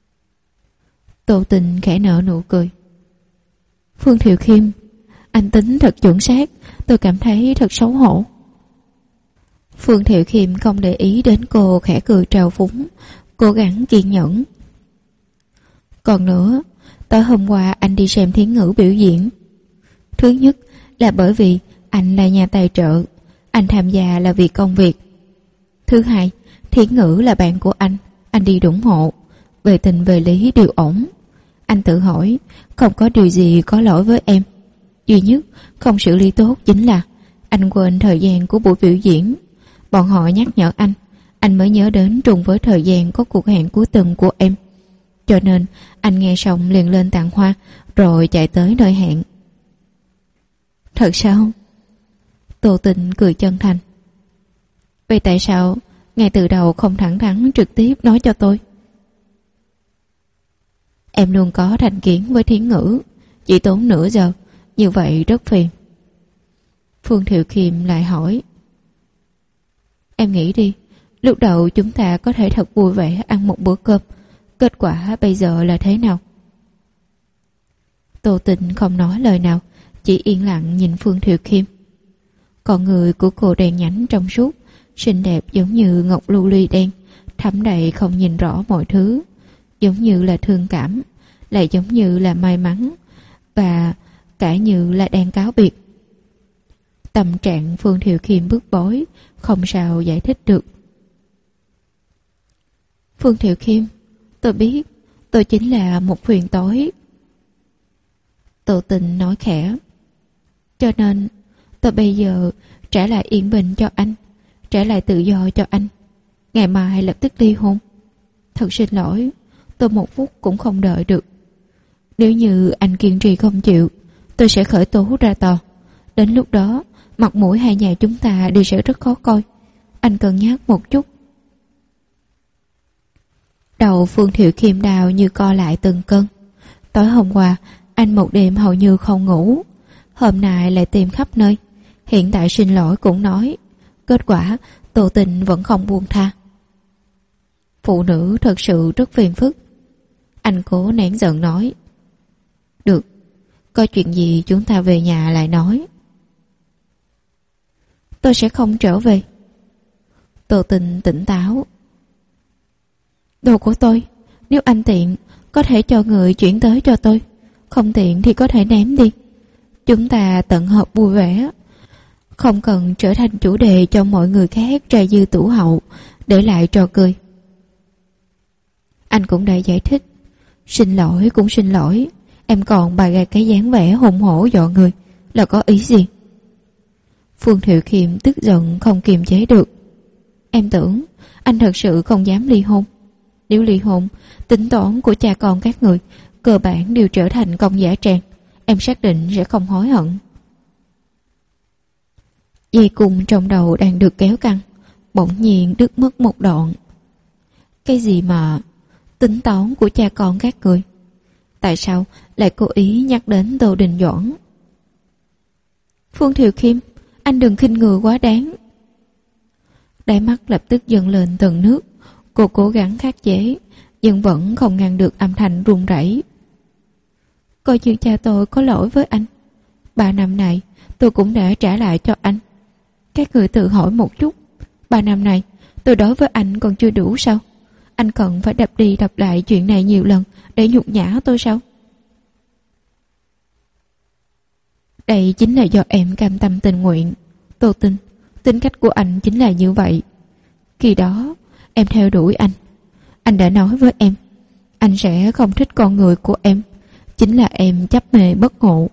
Tô Tình khẽ nở nụ cười. Phương Thiệu Khiêm, anh tính thật chuẩn xác, tôi cảm thấy thật xấu hổ. Phương Thiệu Khiêm không để ý đến cô, khẽ cười trào phúng, cố gắng kiên nhẫn. Còn nữa, tối hôm qua anh đi xem Thiến Ngữ biểu diễn. Thứ nhất là bởi vì anh là nhà tài trợ, anh tham gia là vì công việc. Thứ hai, Thiến Ngữ là bạn của anh đi ủng hộ. Về tình về lý đều ổn. Anh tự hỏi, không có điều gì có lỗi với em. Duy nhất không xử lý tốt chính là anh quên thời gian của buổi biểu diễn. Bọn họ nhắc nhở anh mới nhớ đến trùng với thời gian có cuộc hẹn cuối tuần của em. Cho nên anh nghe xong liền lên tặng hoa, rồi chạy tới nơi hẹn. Thật sao? Tô Tình cười chân thành. Vậy tại sao ngay từ đầu không thẳng thắn trực tiếp nói cho tôi? Em luôn có thành kiến với Thiến Ngữ, chỉ tốn nửa giờ, như vậy rất phiền. Phương Thiệu Khiêm lại hỏi. Em nghĩ đi, lúc đầu chúng ta có thể thật vui vẻ ăn một bữa cơm, kết quả bây giờ là thế nào? Tô Tình không nói lời nào, chỉ yên lặng nhìn Phương Thiệu Khiêm. Con người của cô đen nhánh trong suốt, xinh đẹp giống như ngọc lưu ly đen, thắm đầy không nhìn rõ mọi thứ, giống như là thương cảm, lại giống như là may mắn, và cả như là đang cáo biệt. Tâm trạng Phương Thiệu Khiêm bức bối, không sao giải thích được. Phương Thiệu Khiêm, tôi biết tôi chính là một phiền toái. Tô Tình nói khẽ. Cho nên tôi bây giờ trả lại yên bình cho anh, trả lại tự do cho anh. Ngày mai lập tức ly hôn. Thật xin lỗi, tôi một phút cũng không đợi được. Nếu như anh kiên trì không chịu, tôi sẽ khởi tố ra tòa. Đến lúc đó, mặt mũi hai nhà chúng ta đều sẽ rất khó coi. Anh cân nhắc một chút. Đầu Phương Thiệu Khiêm đào như co lại từng cơn. Tối hôm qua, anh một đêm hầu như không ngủ. Hôm nay lại tìm khắp nơi. Hiện tại xin lỗi cũng nói. Kết quả, Tô Tình vẫn không buông tha. Phụ nữ thật sự rất phiền phức. Anh cố nén giận nói. Được, có chuyện gì chúng ta về nhà lại nói. Tôi sẽ không trở về. Tô Tình tỉnh táo. Đồ của tôi, nếu anh tiện, có thể cho người chuyển tới cho tôi. Không tiện thì có thể ném đi. Chúng ta tận hợp vui vẻ, không cần trở thành chủ đề cho mọi người khác trà dư tủ hậu, để lại trò cười. Anh cũng đã giải thích. Xin lỗi cũng xin lỗi, em còn bày ra cái dáng vẻ hùng hổ dọa người là có ý gì? Phương Thiệu Khiêm tức giận không kiềm chế được. Em tưởng anh thật sự không dám ly hôn. Nếu ly hôn, tính toán của cha con các người cơ bản đều trở thành công giả tràng. Em xác định sẽ không hối hận. Dây cung trong đầu đang được kéo căng, bỗng nhiên đứt mất một đoạn. Cái gì mà tính toán của cha con các người? Tại sao lại cố ý nhắc đến Tô Đình Doãn? Phương Thiệu Khiêm, anh đừng khinh người quá đáng. Đáy mắt lập tức dâng lên tầng nước. Cô cố gắng khắc chế, nhưng vẫn không ngăn được âm thanh run rẩy. Coi như cha tôi có lỗi với anh. 3 năm này tôi cũng đã trả lại cho anh. Các người tự hỏi một chút, 3 năm này tôi đối với anh còn chưa đủ sao? Anh cần phải đập đi đập lại chuyện này nhiều lần để nhục nhã tôi sao? Đây chính là do em cam tâm tình nguyện. Tô Tình, tính cách của anh chính là như vậy. Khi đó em theo đuổi anh đã nói với em anh sẽ không thích con người của em. Chính là em chấp mê bất ngộ.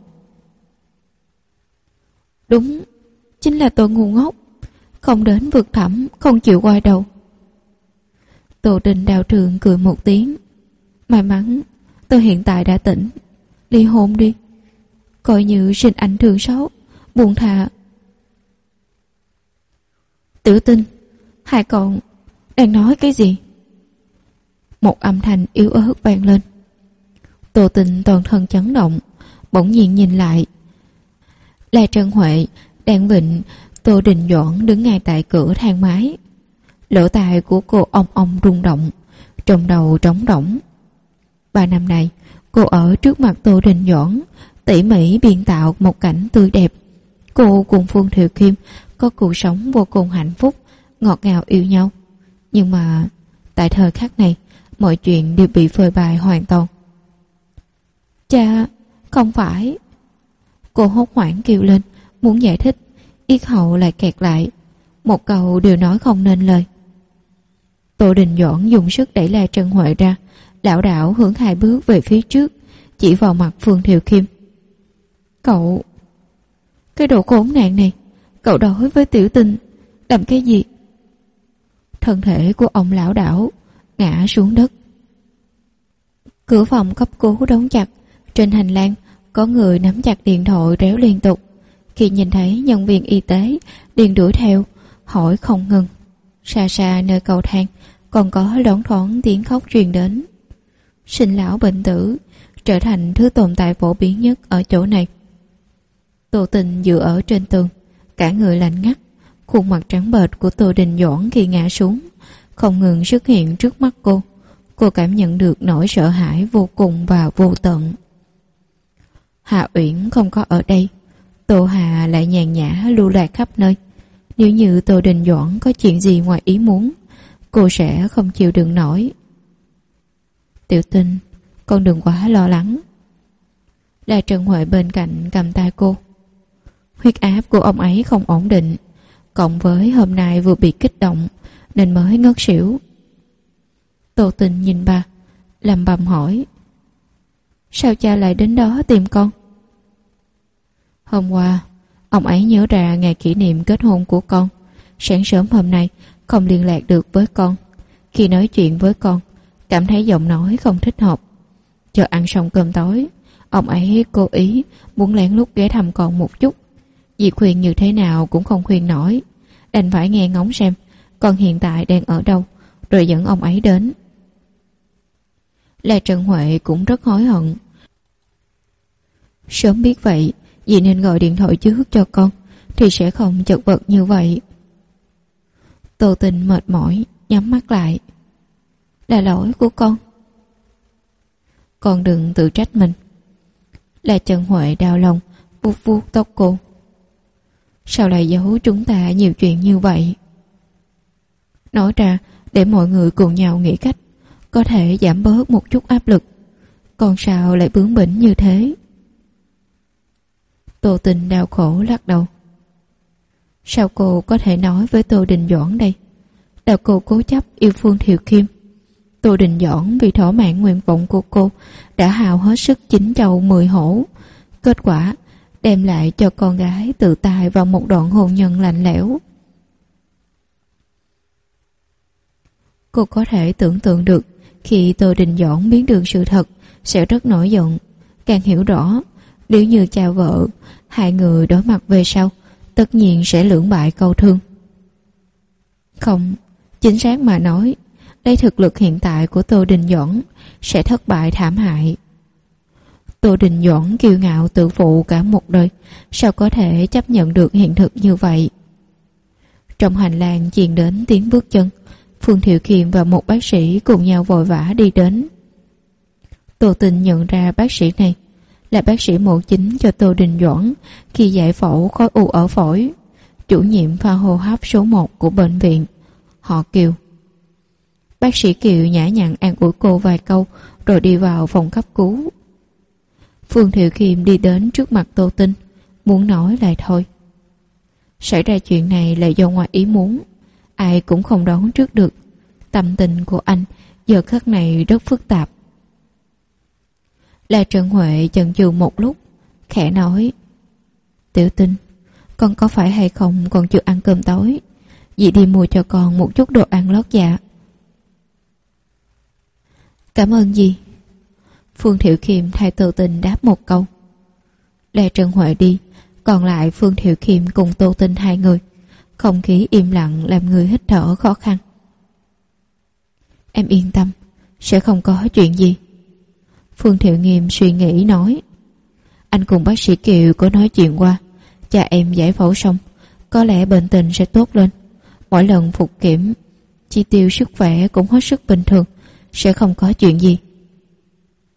Đúng, chính là tôi ngu ngốc, không đến vực thẳm, không chịu quay đầu. Tô Đình đào trường cười một tiếng. May mắn tôi hiện tại đã tỉnh. Ly hôn đi, coi như sinh anh thương xót, buông thà. Tử Tinh, hai con đang nói cái gì? Một âm thanh yếu ớt vang lên. Tô Tình toàn thân chấn động, bỗng nhiên nhìn lại. Là Trân Huệ đang vịnh Tô Đình Doãn đứng ngay tại cửa thang máy. Lỗ tai của cô ong ong rung động, trong đầu trống rỗng. 3 năm này, cô ở trước mặt Tô Đình Doãn, tỉ mỉ biên tạo một cảnh tươi đẹp. Cô cùng Phương Thiệu Kim có cuộc sống vô cùng hạnh phúc, ngọt ngào yêu nhau. Nhưng mà tại thời khắc này, mọi chuyện đều bị phơi bày hoàn toàn. Cha, không phải. Cô hốt hoảng kêu lên, muốn giải thích, yết hầu lại kẹt lại, một câu đều nói không nên lời. Tô Đình Doãn dùng sức đẩy La Trân Huệ ra, lảo đảo hướng 2 bước về phía trước, chỉ vào mặt Phương Thiệu Kim. Cậu, cái đồ khốn nạn này, cậu đối với Tiểu Tình làm cái gì? Thân thể của ông lảo đảo, ngã xuống đất. Cửa phòng cấp cứu đóng chặt, trên hành lang có người nắm chặt điện thoại réo liên tục. Khi nhìn thấy nhân viên y tế liền đuổi theo, hỏi không ngừng. Xa xa nơi cầu thang còn có loáng thoáng tiếng khóc truyền đến. Sinh lão bệnh tử trở thành thứ tồn tại phổ biến nhất ở chỗ này. Tô Tình dựa ở trên tường, cả người lạnh ngắt. Khuôn mặt trắng bệch của Tô Đình Doãn khi ngã xuống không ngừng xuất hiện trước mắt cô. Cô cảm nhận được nỗi sợ hãi vô cùng và vô tận. Hạ Uyển không có ở đây, Tô Hà lại nhàn nhã lưu lạc khắp nơi. Nếu như Tô Đình Doãn có chuyện gì ngoài ý muốn, cô sẽ không chịu đựng nổi. Tiểu Tình, con đừng quá lo lắng. La Trân Huệ bên cạnh cầm tay cô. Huyết áp của ông ấy không ổn định, cộng với hôm nay vừa bị kích động nên mới ngất xỉu. Tô Tình nhìn bà, lẩm bẩm hỏi: Sao cha lại đến đó tìm con? Hôm qua, ông ấy nhớ ra ngày kỷ niệm kết hôn của con. Sáng sớm hôm nay không liên lạc được với con. Khi nói chuyện với con, cảm thấy giọng nói không thích hợp. Chờ ăn xong cơm tối, ông ấy cố ý muốn lén lút ghé thăm con một chút. Dì khuyên như thế nào cũng không khuyên nổi, đành phải nghe ngóng xem con hiện tại đang ở đâu, rồi dẫn ông ấy đến. La Trân Huệ cũng rất hối hận. Sớm biết vậy, dì nên gọi điện thoại trước cho con, thì sẽ không chật vật như vậy. Tô Tình mệt mỏi, nhắm mắt lại. Là lỗi của con. Con đừng tự trách mình. La Trân Huệ đau lòng, vuốt vuốt tóc cô. Sao lại giấu chúng ta nhiều chuyện như vậy? Nói ra để mọi người cùng nhau nghĩ cách có thể giảm bớt một chút áp lực. Còn sao lại bướng bỉnh như thế? Tô Tình đau khổ lắc đầu. Sao cô có thể nói với Tô Đình Doãn đây? Là cô cố chấp yêu Phương Thiệu Kim. Tô Đình Doãn vì thỏa mãn nguyện vọng của cô đã hao hết sức 9 trâu 10 hổ. Kết quả đem lại cho con gái tự tài vào một đoạn hôn nhân lạnh lẽo. Cô có thể tưởng tượng được khi Tô Đình Doãn biết được sự thật sẽ rất nổi giận. Càng hiểu rõ nếu như cha vợ, hai người đối mặt về sau, tất nhiên sẽ lưỡng bại câu thương. Không, chính xác mà nói, lấy thực lực hiện tại của Tô Đình Doãn sẽ thất bại thảm hại. Tô Đình Doãn kiêu ngạo tự phụ cả một đời, sao có thể chấp nhận được hiện thực như vậy? Trong hành lang truyền đến tiếng bước chân. Phương Thiệu Kim và một bác sĩ cùng nhau vội vã đi đến. Tô Tình nhận ra bác sĩ này là bác sĩ mổ chính cho Tô Đình Doãn khi giải phẫu khối u ở phổi, chủ nhiệm khoa hô hấp số 1 của bệnh viện. Họ Kiều. Bác sĩ Kiều nhã nhặn an ủi cô vài câu rồi đi vào phòng cấp cứu. Phương Thiệu Kim đi đến trước mặt Tô Tình, muốn nói lại thôi. Xảy ra chuyện này là do ngoài ý muốn, ai cũng không đoán trước được. Tâm tình của anh giờ khắc này rất phức tạp. La Trân Huệ chần chừ một lúc, khẽ nói: Tiểu Tình, con có phải hay không còn chưa ăn cơm tối? Dì đi mua cho con một chút đồ ăn lót dạ. Cảm ơn dì. Phương Thiệu Kim thay Tô Tình đáp một câu. La Trân Huệ đi, còn lại Phương Thiệu Kim cùng Tô Tình hai người. Không khí im lặng làm người hít thở khó khăn. Em yên tâm, sẽ không có chuyện gì. Phương Thiệu Nghiêm suy nghĩ nói: Anh cùng bác sĩ Kiều có nói chuyện qua, cha em giải phẫu xong, có lẽ bệnh tình sẽ tốt lên. Mỗi lần phục kiểm, chi tiêu sức khỏe cũng hết sức bình thường, sẽ không có chuyện gì.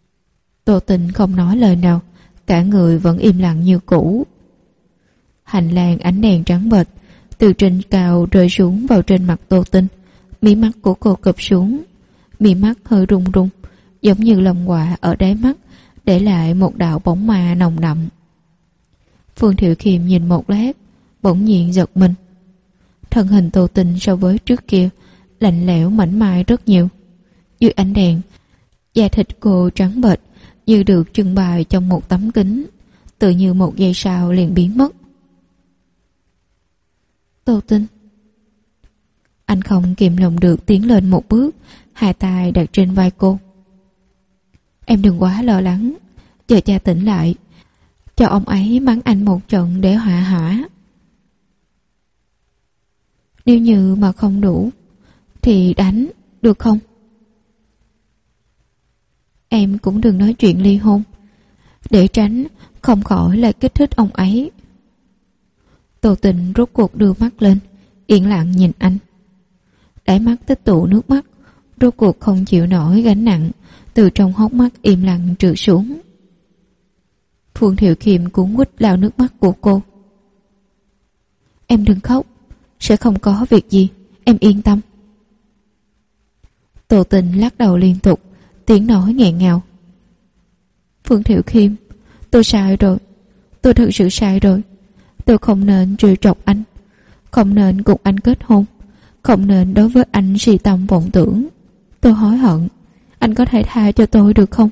Tô Tình không nói lời nào, cả người vẫn im lặng như cũ. Hành lang ánh đèn trắng bệch từ trên cao rơi xuống vào trên mặt Tô Tình. Mí mắt của cô cụp xuống, mí mắt hơi rung rung, giống như lông quạ ở đáy mắt để lại một đạo bóng ma nồng đậm. Phương Thiệu Khiêm nhìn một lát, bỗng nhiên giật mình. Thân hình Tô Tình so với trước kia lạnh lẽo mảnh mai rất nhiều. Dưới ánh đèn, da thịt cô trắng bệch như được trưng bày trong một tấm kính, tự như một giây sau liền biến mất. Tô Tình. Anh không kìm lòng được tiến lên một bước, hai tay đặt trên vai cô. Em đừng quá lo lắng, chờ cha tỉnh lại, cho ông ấy mắng anh một trận để hạ hỏa. Nếu như mà không đủ thì đánh, được không? Em cũng đừng nói chuyện ly hôn, để tránh không khỏi lại kích thích ông ấy. Tô Tình rốt cuộc đưa mắt lên, yên lặng nhìn anh. Đáy mắt tích tụ nước mắt, rốt cuộc không chịu nổi gánh nặng từ trong hốc mắt im lặng trượt xuống. Phương Thiệu Khiêm cuốn quýt lau nước mắt của cô. Em đừng khóc, sẽ không có việc gì, em yên tâm. Tô Tình lắc đầu liên tục, tiếng nói nghẹn ngào. Phương Thiệu Khiêm, tôi sai rồi, tôi thực sự sai rồi. Tôi không nên trêu chọc anh, không nên cùng anh kết hôn, không nên đối với anh si tâm vọng tưởng. Tôi hối hận, anh có thể tha cho tôi được không?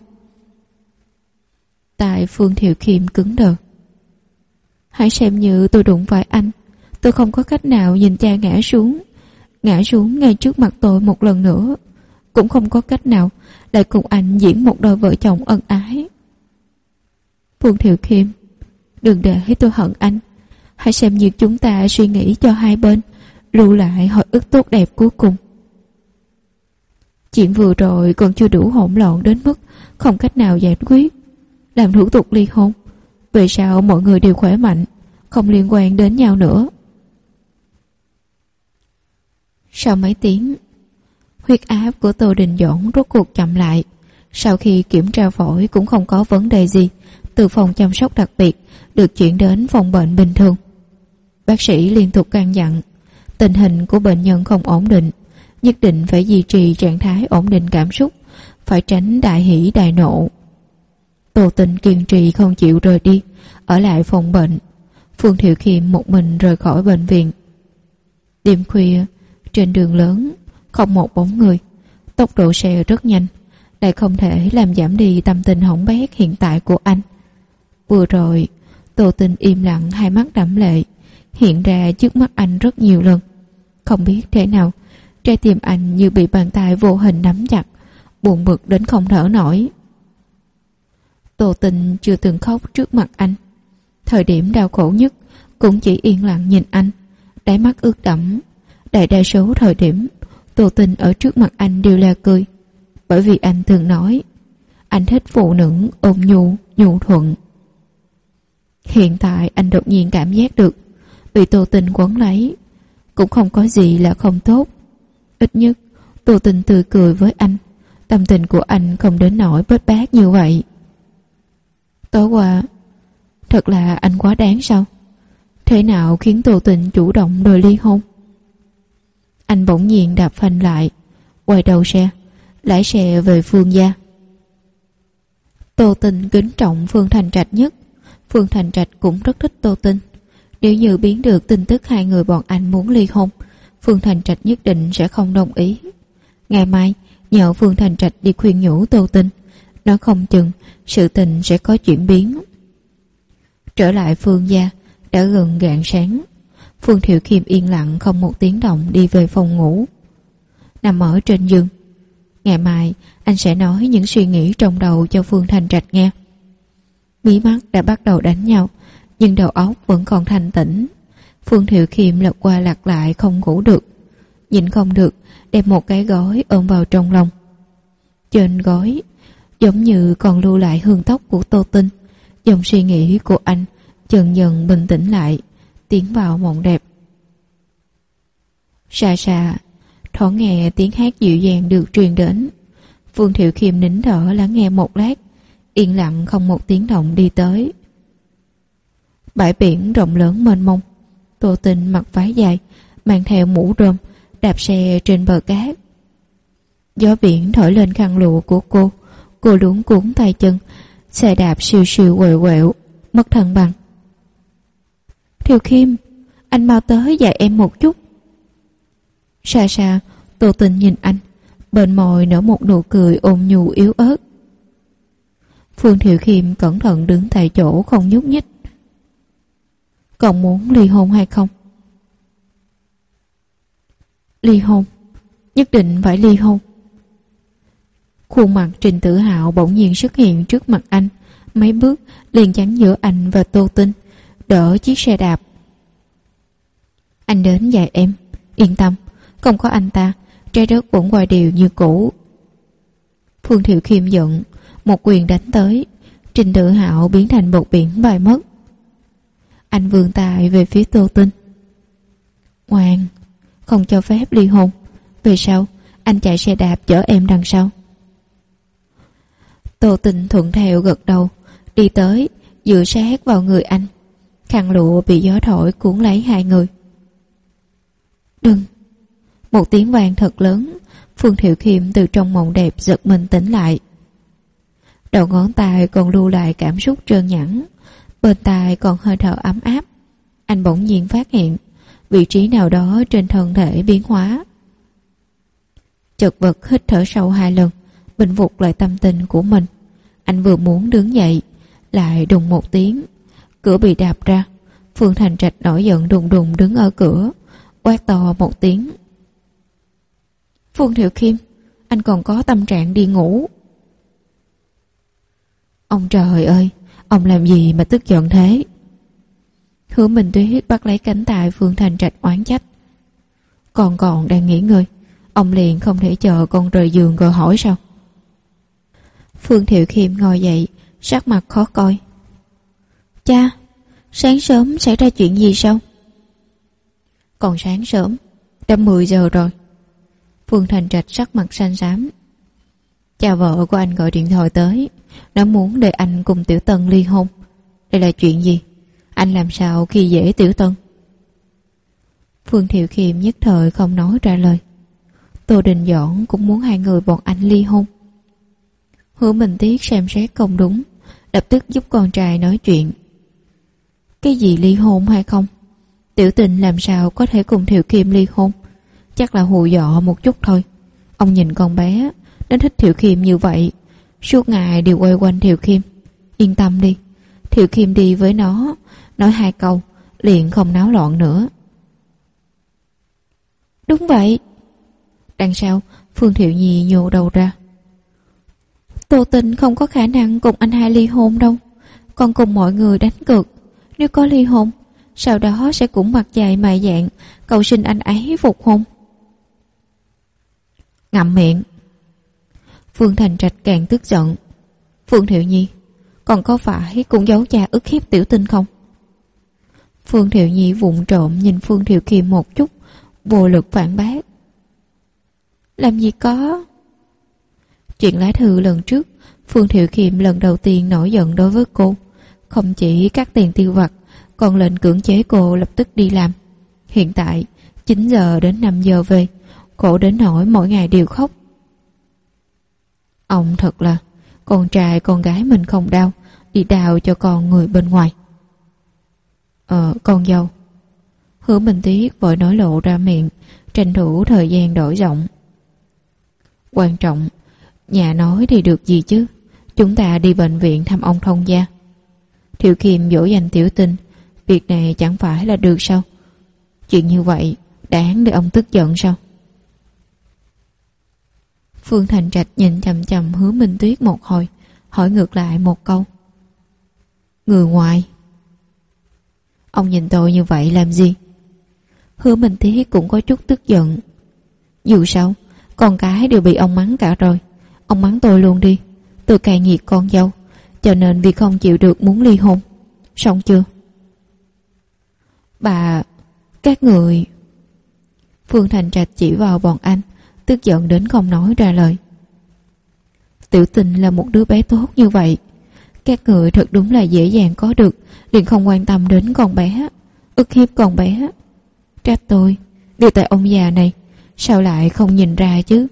Tại Phương Thiệu Khiêm cứng đờ. Hãy xem như tôi đụng phải anh. Tôi không có cách nào nhìn cha ngã xuống ngay trước mặt tôi một lần nữa, cũng không có cách nào lại cùng anh diễn một đôi vợ chồng ân ái. Phương Thiệu Khiêm, đừng để tôi hận anh. Hãy xem như chúng ta suy nghĩ cho hai bên, lưu lại hồi ức tốt đẹp cuối cùng. Chuyện vừa rồi còn chưa đủ hỗn loạn đến mức không cách nào giải quyết. Làm thủ tục ly hôn, về sau mọi người đều khỏe mạnh, không liên quan đến nhau nữa. Sau mấy tiếng, huyết áp của Tô Đình Dõn rốt cuộc chậm lại. Sau khi kiểm tra phổi cũng không có vấn đề gì, từ phòng chăm sóc đặc biệt được chuyển đến phòng bệnh bình thường. Bác sĩ liên tục căn dặn tình hình của bệnh nhân không ổn định, nhất định phải duy trì trạng thái ổn định cảm xúc, phải tránh đại hỉ đại nộ. Tô Tình kiên trì không chịu rời đi, ở lại phòng bệnh. Phương Thiệu Khiêm một mình rời khỏi bệnh viện. Đêm khuya, trên đường lớn không một bóng người, tốc độ xe rất nhanh, lại không thể làm giảm đi tâm tình hỏng bét hiện tại của anh. Vừa rồi, Tô Tình im lặng, hai mắt đẫm lệ hiện ra trước mắt anh rất nhiều lần. Không biết thế nào, trái tim anh như bị bàn tay vô hình nắm chặt, buồn bực đến không thở nổi. Tô Tình chưa từng khóc trước mặt anh. Thời điểm đau khổ nhất cũng chỉ yên lặng nhìn anh, đáy mắt ướt đẫm. Đại đa số thời điểm Tô Tình ở trước mặt anh đều là cười, bởi vì anh thường nói anh thích phụ nữ ôn nhu, nhu thuận. Hiện tại anh đột nhiên cảm giác được bị Tô Tình quấn lấy cũng không có gì là không tốt. Ít nhất Tô Tình tươi cười với anh, tâm tình của anh không đến nỗi bết bát như vậy. Tối qua thật là anh quá đáng sao? Thế nào khiến Tô Tình chủ động đòi ly hôn? Anh bỗng nhiên đạp phanh lại, quay đầu xe, lái xe về Phương gia. Tô Tình kính trọng Phương Thành Trạch nhất. Phương Thành Trạch cũng rất thích Tô Tình. Nếu như biết được tin tức hai người bọn anh muốn ly hôn, Phương Thành Trạch nhất định sẽ không đồng ý. Ngày mai nhờ Phương Thành Trạch đi khuyên nhủ Tô Tình, nói không chừng sự tình sẽ có chuyển biến. Trở lại Phương gia đã gần rạng sáng. Phương Thiệu Khiêm yên lặng không một tiếng động đi về phòng ngủ, nằm ở trên giường. Ngày mai anh sẽ nói những suy nghĩ trong đầu cho Phương Thành Trạch nghe. Mí mắt đã bắt đầu đánh nhau, nhưng đầu óc vẫn còn thanh tĩnh. Phương Thiệu Khiêm lật qua lật lại không ngủ được, nhịn không được đem một cái gối ôm vào trong lòng. Trên gối giống như còn lưu lại hương tóc của Tô Tình. Dòng suy nghĩ của anh dần dần bình tĩnh lại, tiến vào mộng đẹp. Xa xa thoáng nghe tiếng hát dịu dàng được truyền đến. Phương Thiệu Khiêm nín thở lắng nghe một lát, yên lặng không một tiếng động đi tới. Bãi biển rộng lớn mênh mông. Tô Tinh mặc váy dài, mang theo mũ rơm, đạp xe trên bờ cát. Gió biển thổi lên khăn lụa của cô luống cuốn tay chân, xe đạp siêu siêu quẹo quẹo, mất thăng bằng. Thiều Khiêm, anh mau tới dạy em một chút. Xa xa, Tô Tinh nhìn anh, bên môi nở một nụ cười ôn nhu yếu ớt. Phương Thiệu Khiêm cẩn thận đứng tại chỗ không nhúc nhích. Còn muốn ly hôn hay không? Ly hôn, nhất định phải ly hôn. Khuôn mặt Trình Tử Hạo bỗng nhiên xuất hiện trước mặt anh, mấy bước liền chắn giữa anh và Tô Tinh, đỡ chiếc xe đạp. Anh đến dạy em, yên tâm, không có anh ta, trái đất vẫn quay đều như cũ. Phương Thiệu Khiêm giận, một quyền đánh tới, Trình Tử Hạo biến thành bọt biển bay mất. Anh vươn tay về phía Tô Tinh. Ngoan, không cho phép ly hôn. Về sau, anh chạy xe đạp chở em đằng sau. Tô Tinh thuận theo gật đầu, đi tới, dựa sát vào người anh. Khăn lụa bị gió thổi cuốn lấy hai người. Đừng! Một tiếng vang thật lớn, Phương Thiệu Khiêm từ trong mộng đẹp giật mình tỉnh lại. Đầu ngón tay còn lưu lại cảm xúc trơn nhẵn, bên tai còn hơi thở ấm áp. Anh bỗng nhiên phát hiện vị trí nào đó trên thân thể biến hóa. Chật vật hít thở sâu 2 lần, bình phục lại tâm tình của mình. Anh vừa muốn đứng dậy, lại đùng một tiếng, cửa bị đạp ra. Phương Thành Trạch nổi giận đùng đùng đứng ở cửa, quát to một tiếng. Phương Thiệu Khiêm, anh còn có tâm trạng đi ngủ. Ông trời ơi, ông làm gì mà tức giận thế? Hứa Minh Tuyết bắt lấy cánh tay Phương Thành Trạch oán trách. Còn đang nghỉ ngơi, ông liền không thể chờ con rời giường rồi hỏi sao? Phương Thiệu Khiêm ngồi dậy, sắc mặt khó coi. Cha, sáng sớm xảy ra chuyện gì sao? Còn sáng sớm, đã 10 giờ rồi. Phương Thành Trạch sắc mặt xanh xám. Cha vợ của anh gọi điện thoại tới, nó muốn để anh cùng Tiểu Tân ly hôn. Đây là chuyện gì? Anh làm sao khi dễ Tiểu Tân? Phương Thiệu Khiêm nhất thời không nói ra lời. Tô Đình Dõn cũng muốn hai người bọn anh ly hôn. Hứa Minh Tiết xem xét không đúng, lập tức giúp con trai nói chuyện. Cái gì ly hôn hay không? Tiểu Tình làm sao có thể cùng Thiệu Khiêm ly hôn? Chắc là hù dọa một chút thôi. Ông nhìn con bé, nó thích Thiệu Khiêm như vậy, suốt ngày đều quay quanh Thiệu Khiêm. Yên tâm đi, Thiệu Khiêm đi với nó, nói 2 câu, liền không náo loạn nữa. Đúng vậy. Đằng sau, Phương Thiệu Nhi nhô đầu ra. Tô Tình không có khả năng cùng anh hai ly hôn đâu. Con cùng mọi người đánh cược, nếu có ly hôn, sau đó sẽ cũng mặt dày mày dạn cầu xin anh ấy phục hôn. Ngậm miệng. Phương Thành Trạch càng tức giận. Phương Thiệu Nhi, còn có phải cũng giấu cha ức hiếp Tiểu Tinh không? Phương Thiệu Nhi vụng trộm nhìn Phương Thiệu Khiêm một chút, vô lực phản bác. Làm gì có. Chuyện lá thư lần trước, Phương Thiệu Khiêm lần đầu tiên nổi giận đối với cô. Không chỉ cắt tiền tiêu vặt, còn lệnh cưỡng chế cô lập tức đi làm. Hiện tại 9 giờ đến 5 giờ về, khổ đến nỗi mỗi ngày đều khóc. Ông thật là con trai con gái mình không đau, đi đào cho con người bên ngoài. Con dâu. Hứa Minh Tuyết vội nói lộ ra miệng, tranh thủ thời gian đổi giọng. Quan trọng, nhà nói thì được gì chứ? Chúng ta đi bệnh viện thăm ông thông gia. Thiệu Khiêm dỗ dành Tiểu Tinh, việc này chẳng phải là được sao? Chuyện như vậy đáng để ông tức giận sao? Phương Thành Trạch nhìn chằm chằm Hứa Minh Tuyết một hồi, hỏi ngược lại một câu. Người ngoài. Ông nhìn tôi như vậy làm gì? Hứa Minh Tuyết cũng có chút tức giận. Dù sao, con cái đều bị ông mắng cả rồi. Ông mắng tôi luôn đi. Tôi cay nghiệt con dâu, cho nên vì không chịu được muốn ly hôn. Xong chưa? Bà... các người... Phương Thành Trạch chỉ vào bọn anh, tức giận đến không nói ra lời. Tiểu Tình là một đứa bé tốt như vậy, Các người thật đúng là dễ dàng có được, liền không quan tâm đến con bé, ức hiếp con bé. Trách tôi, điều tại ông già này, sao lại không nhìn ra chứ?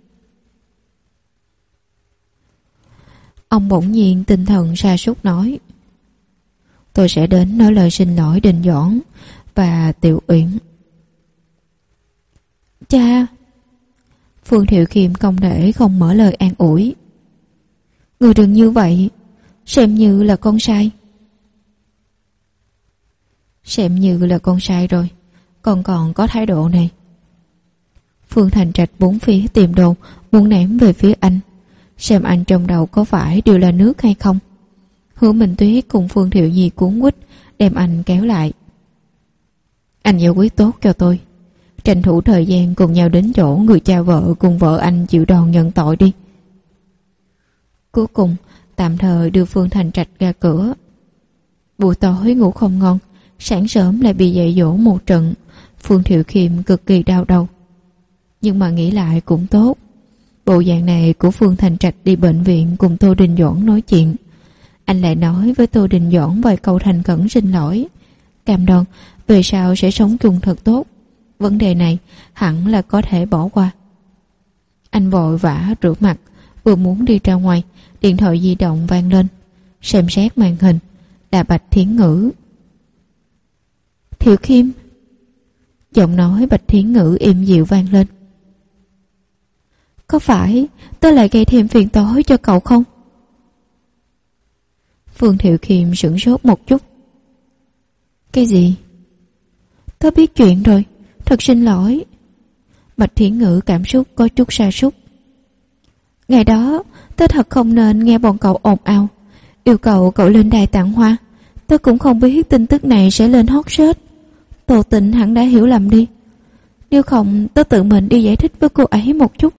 Ông bỗng nhiên tinh thần sa sút nói: tôi sẽ đến nói lời xin lỗi Đình Doãn và Tiểu Uyển. Cha! Phương Thiệu Khiêm không thể không mở lời an ủi. Người đừng như vậy, xem như là con sai. Xem như là con sai rồi, con còn có thái độ này. Phương Thành Trạch bốn phía tìm đồ muốn ném về phía anh, xem anh trong đầu có phải đều là nước hay không. Hứa Minh Tuyết cùng Phương Thiệu Nhi cuốn quýt đem anh kéo lại. Anh giải quyết tốt cho tôi, tranh thủ thời gian cùng nhau đến chỗ người cha vợ cùng vợ anh chịu đòn nhận tội đi. Cuối cùng tạm thời đưa Phương Thành Trạch ra cửa. Buổi tối ngủ không ngon, sáng sớm lại bị dạy dỗ một trận. Phương Thiệu Khiêm cực kỳ đau đầu, nhưng mà nghĩ lại cũng tốt. Bộ dạng này của Phương Thành Trạch đi bệnh viện cùng Tô Đình Doãn nói chuyện, anh lại nói với Tô Đình Doãn vài câu thành khẩn xin lỗi, cam đoan về sau sẽ sống chung thật tốt. Vấn đề này hẳn là có thể bỏ qua. Anh vội vã rửa mặt, vừa muốn đi ra ngoài, điện thoại di động vang lên. Xem xét màn hình là Bạch Thiến Ngữ. Thiệu Khiêm. Giọng nói Bạch Thiến Ngữ êm dịu vang lên. Có phải tôi lại gây thêm phiền toái cho cậu không? Phương Thiệu Khiêm sửng sốt một chút. Cái gì? Tớ biết chuyện rồi, thật xin lỗi. Bạch Thiến Ngữ cảm xúc có chút sa sút. Ngày đó tớ thật không nên nghe bọn cậu ồn ào, yêu cầu cậu lên đài tặng hoa. Tớ cũng không biết tin tức này sẽ lên hot search. Tô Tịnh hẳn đã hiểu lầm đi. Nếu không tớ tự mình đi giải thích với cô ấy một chút.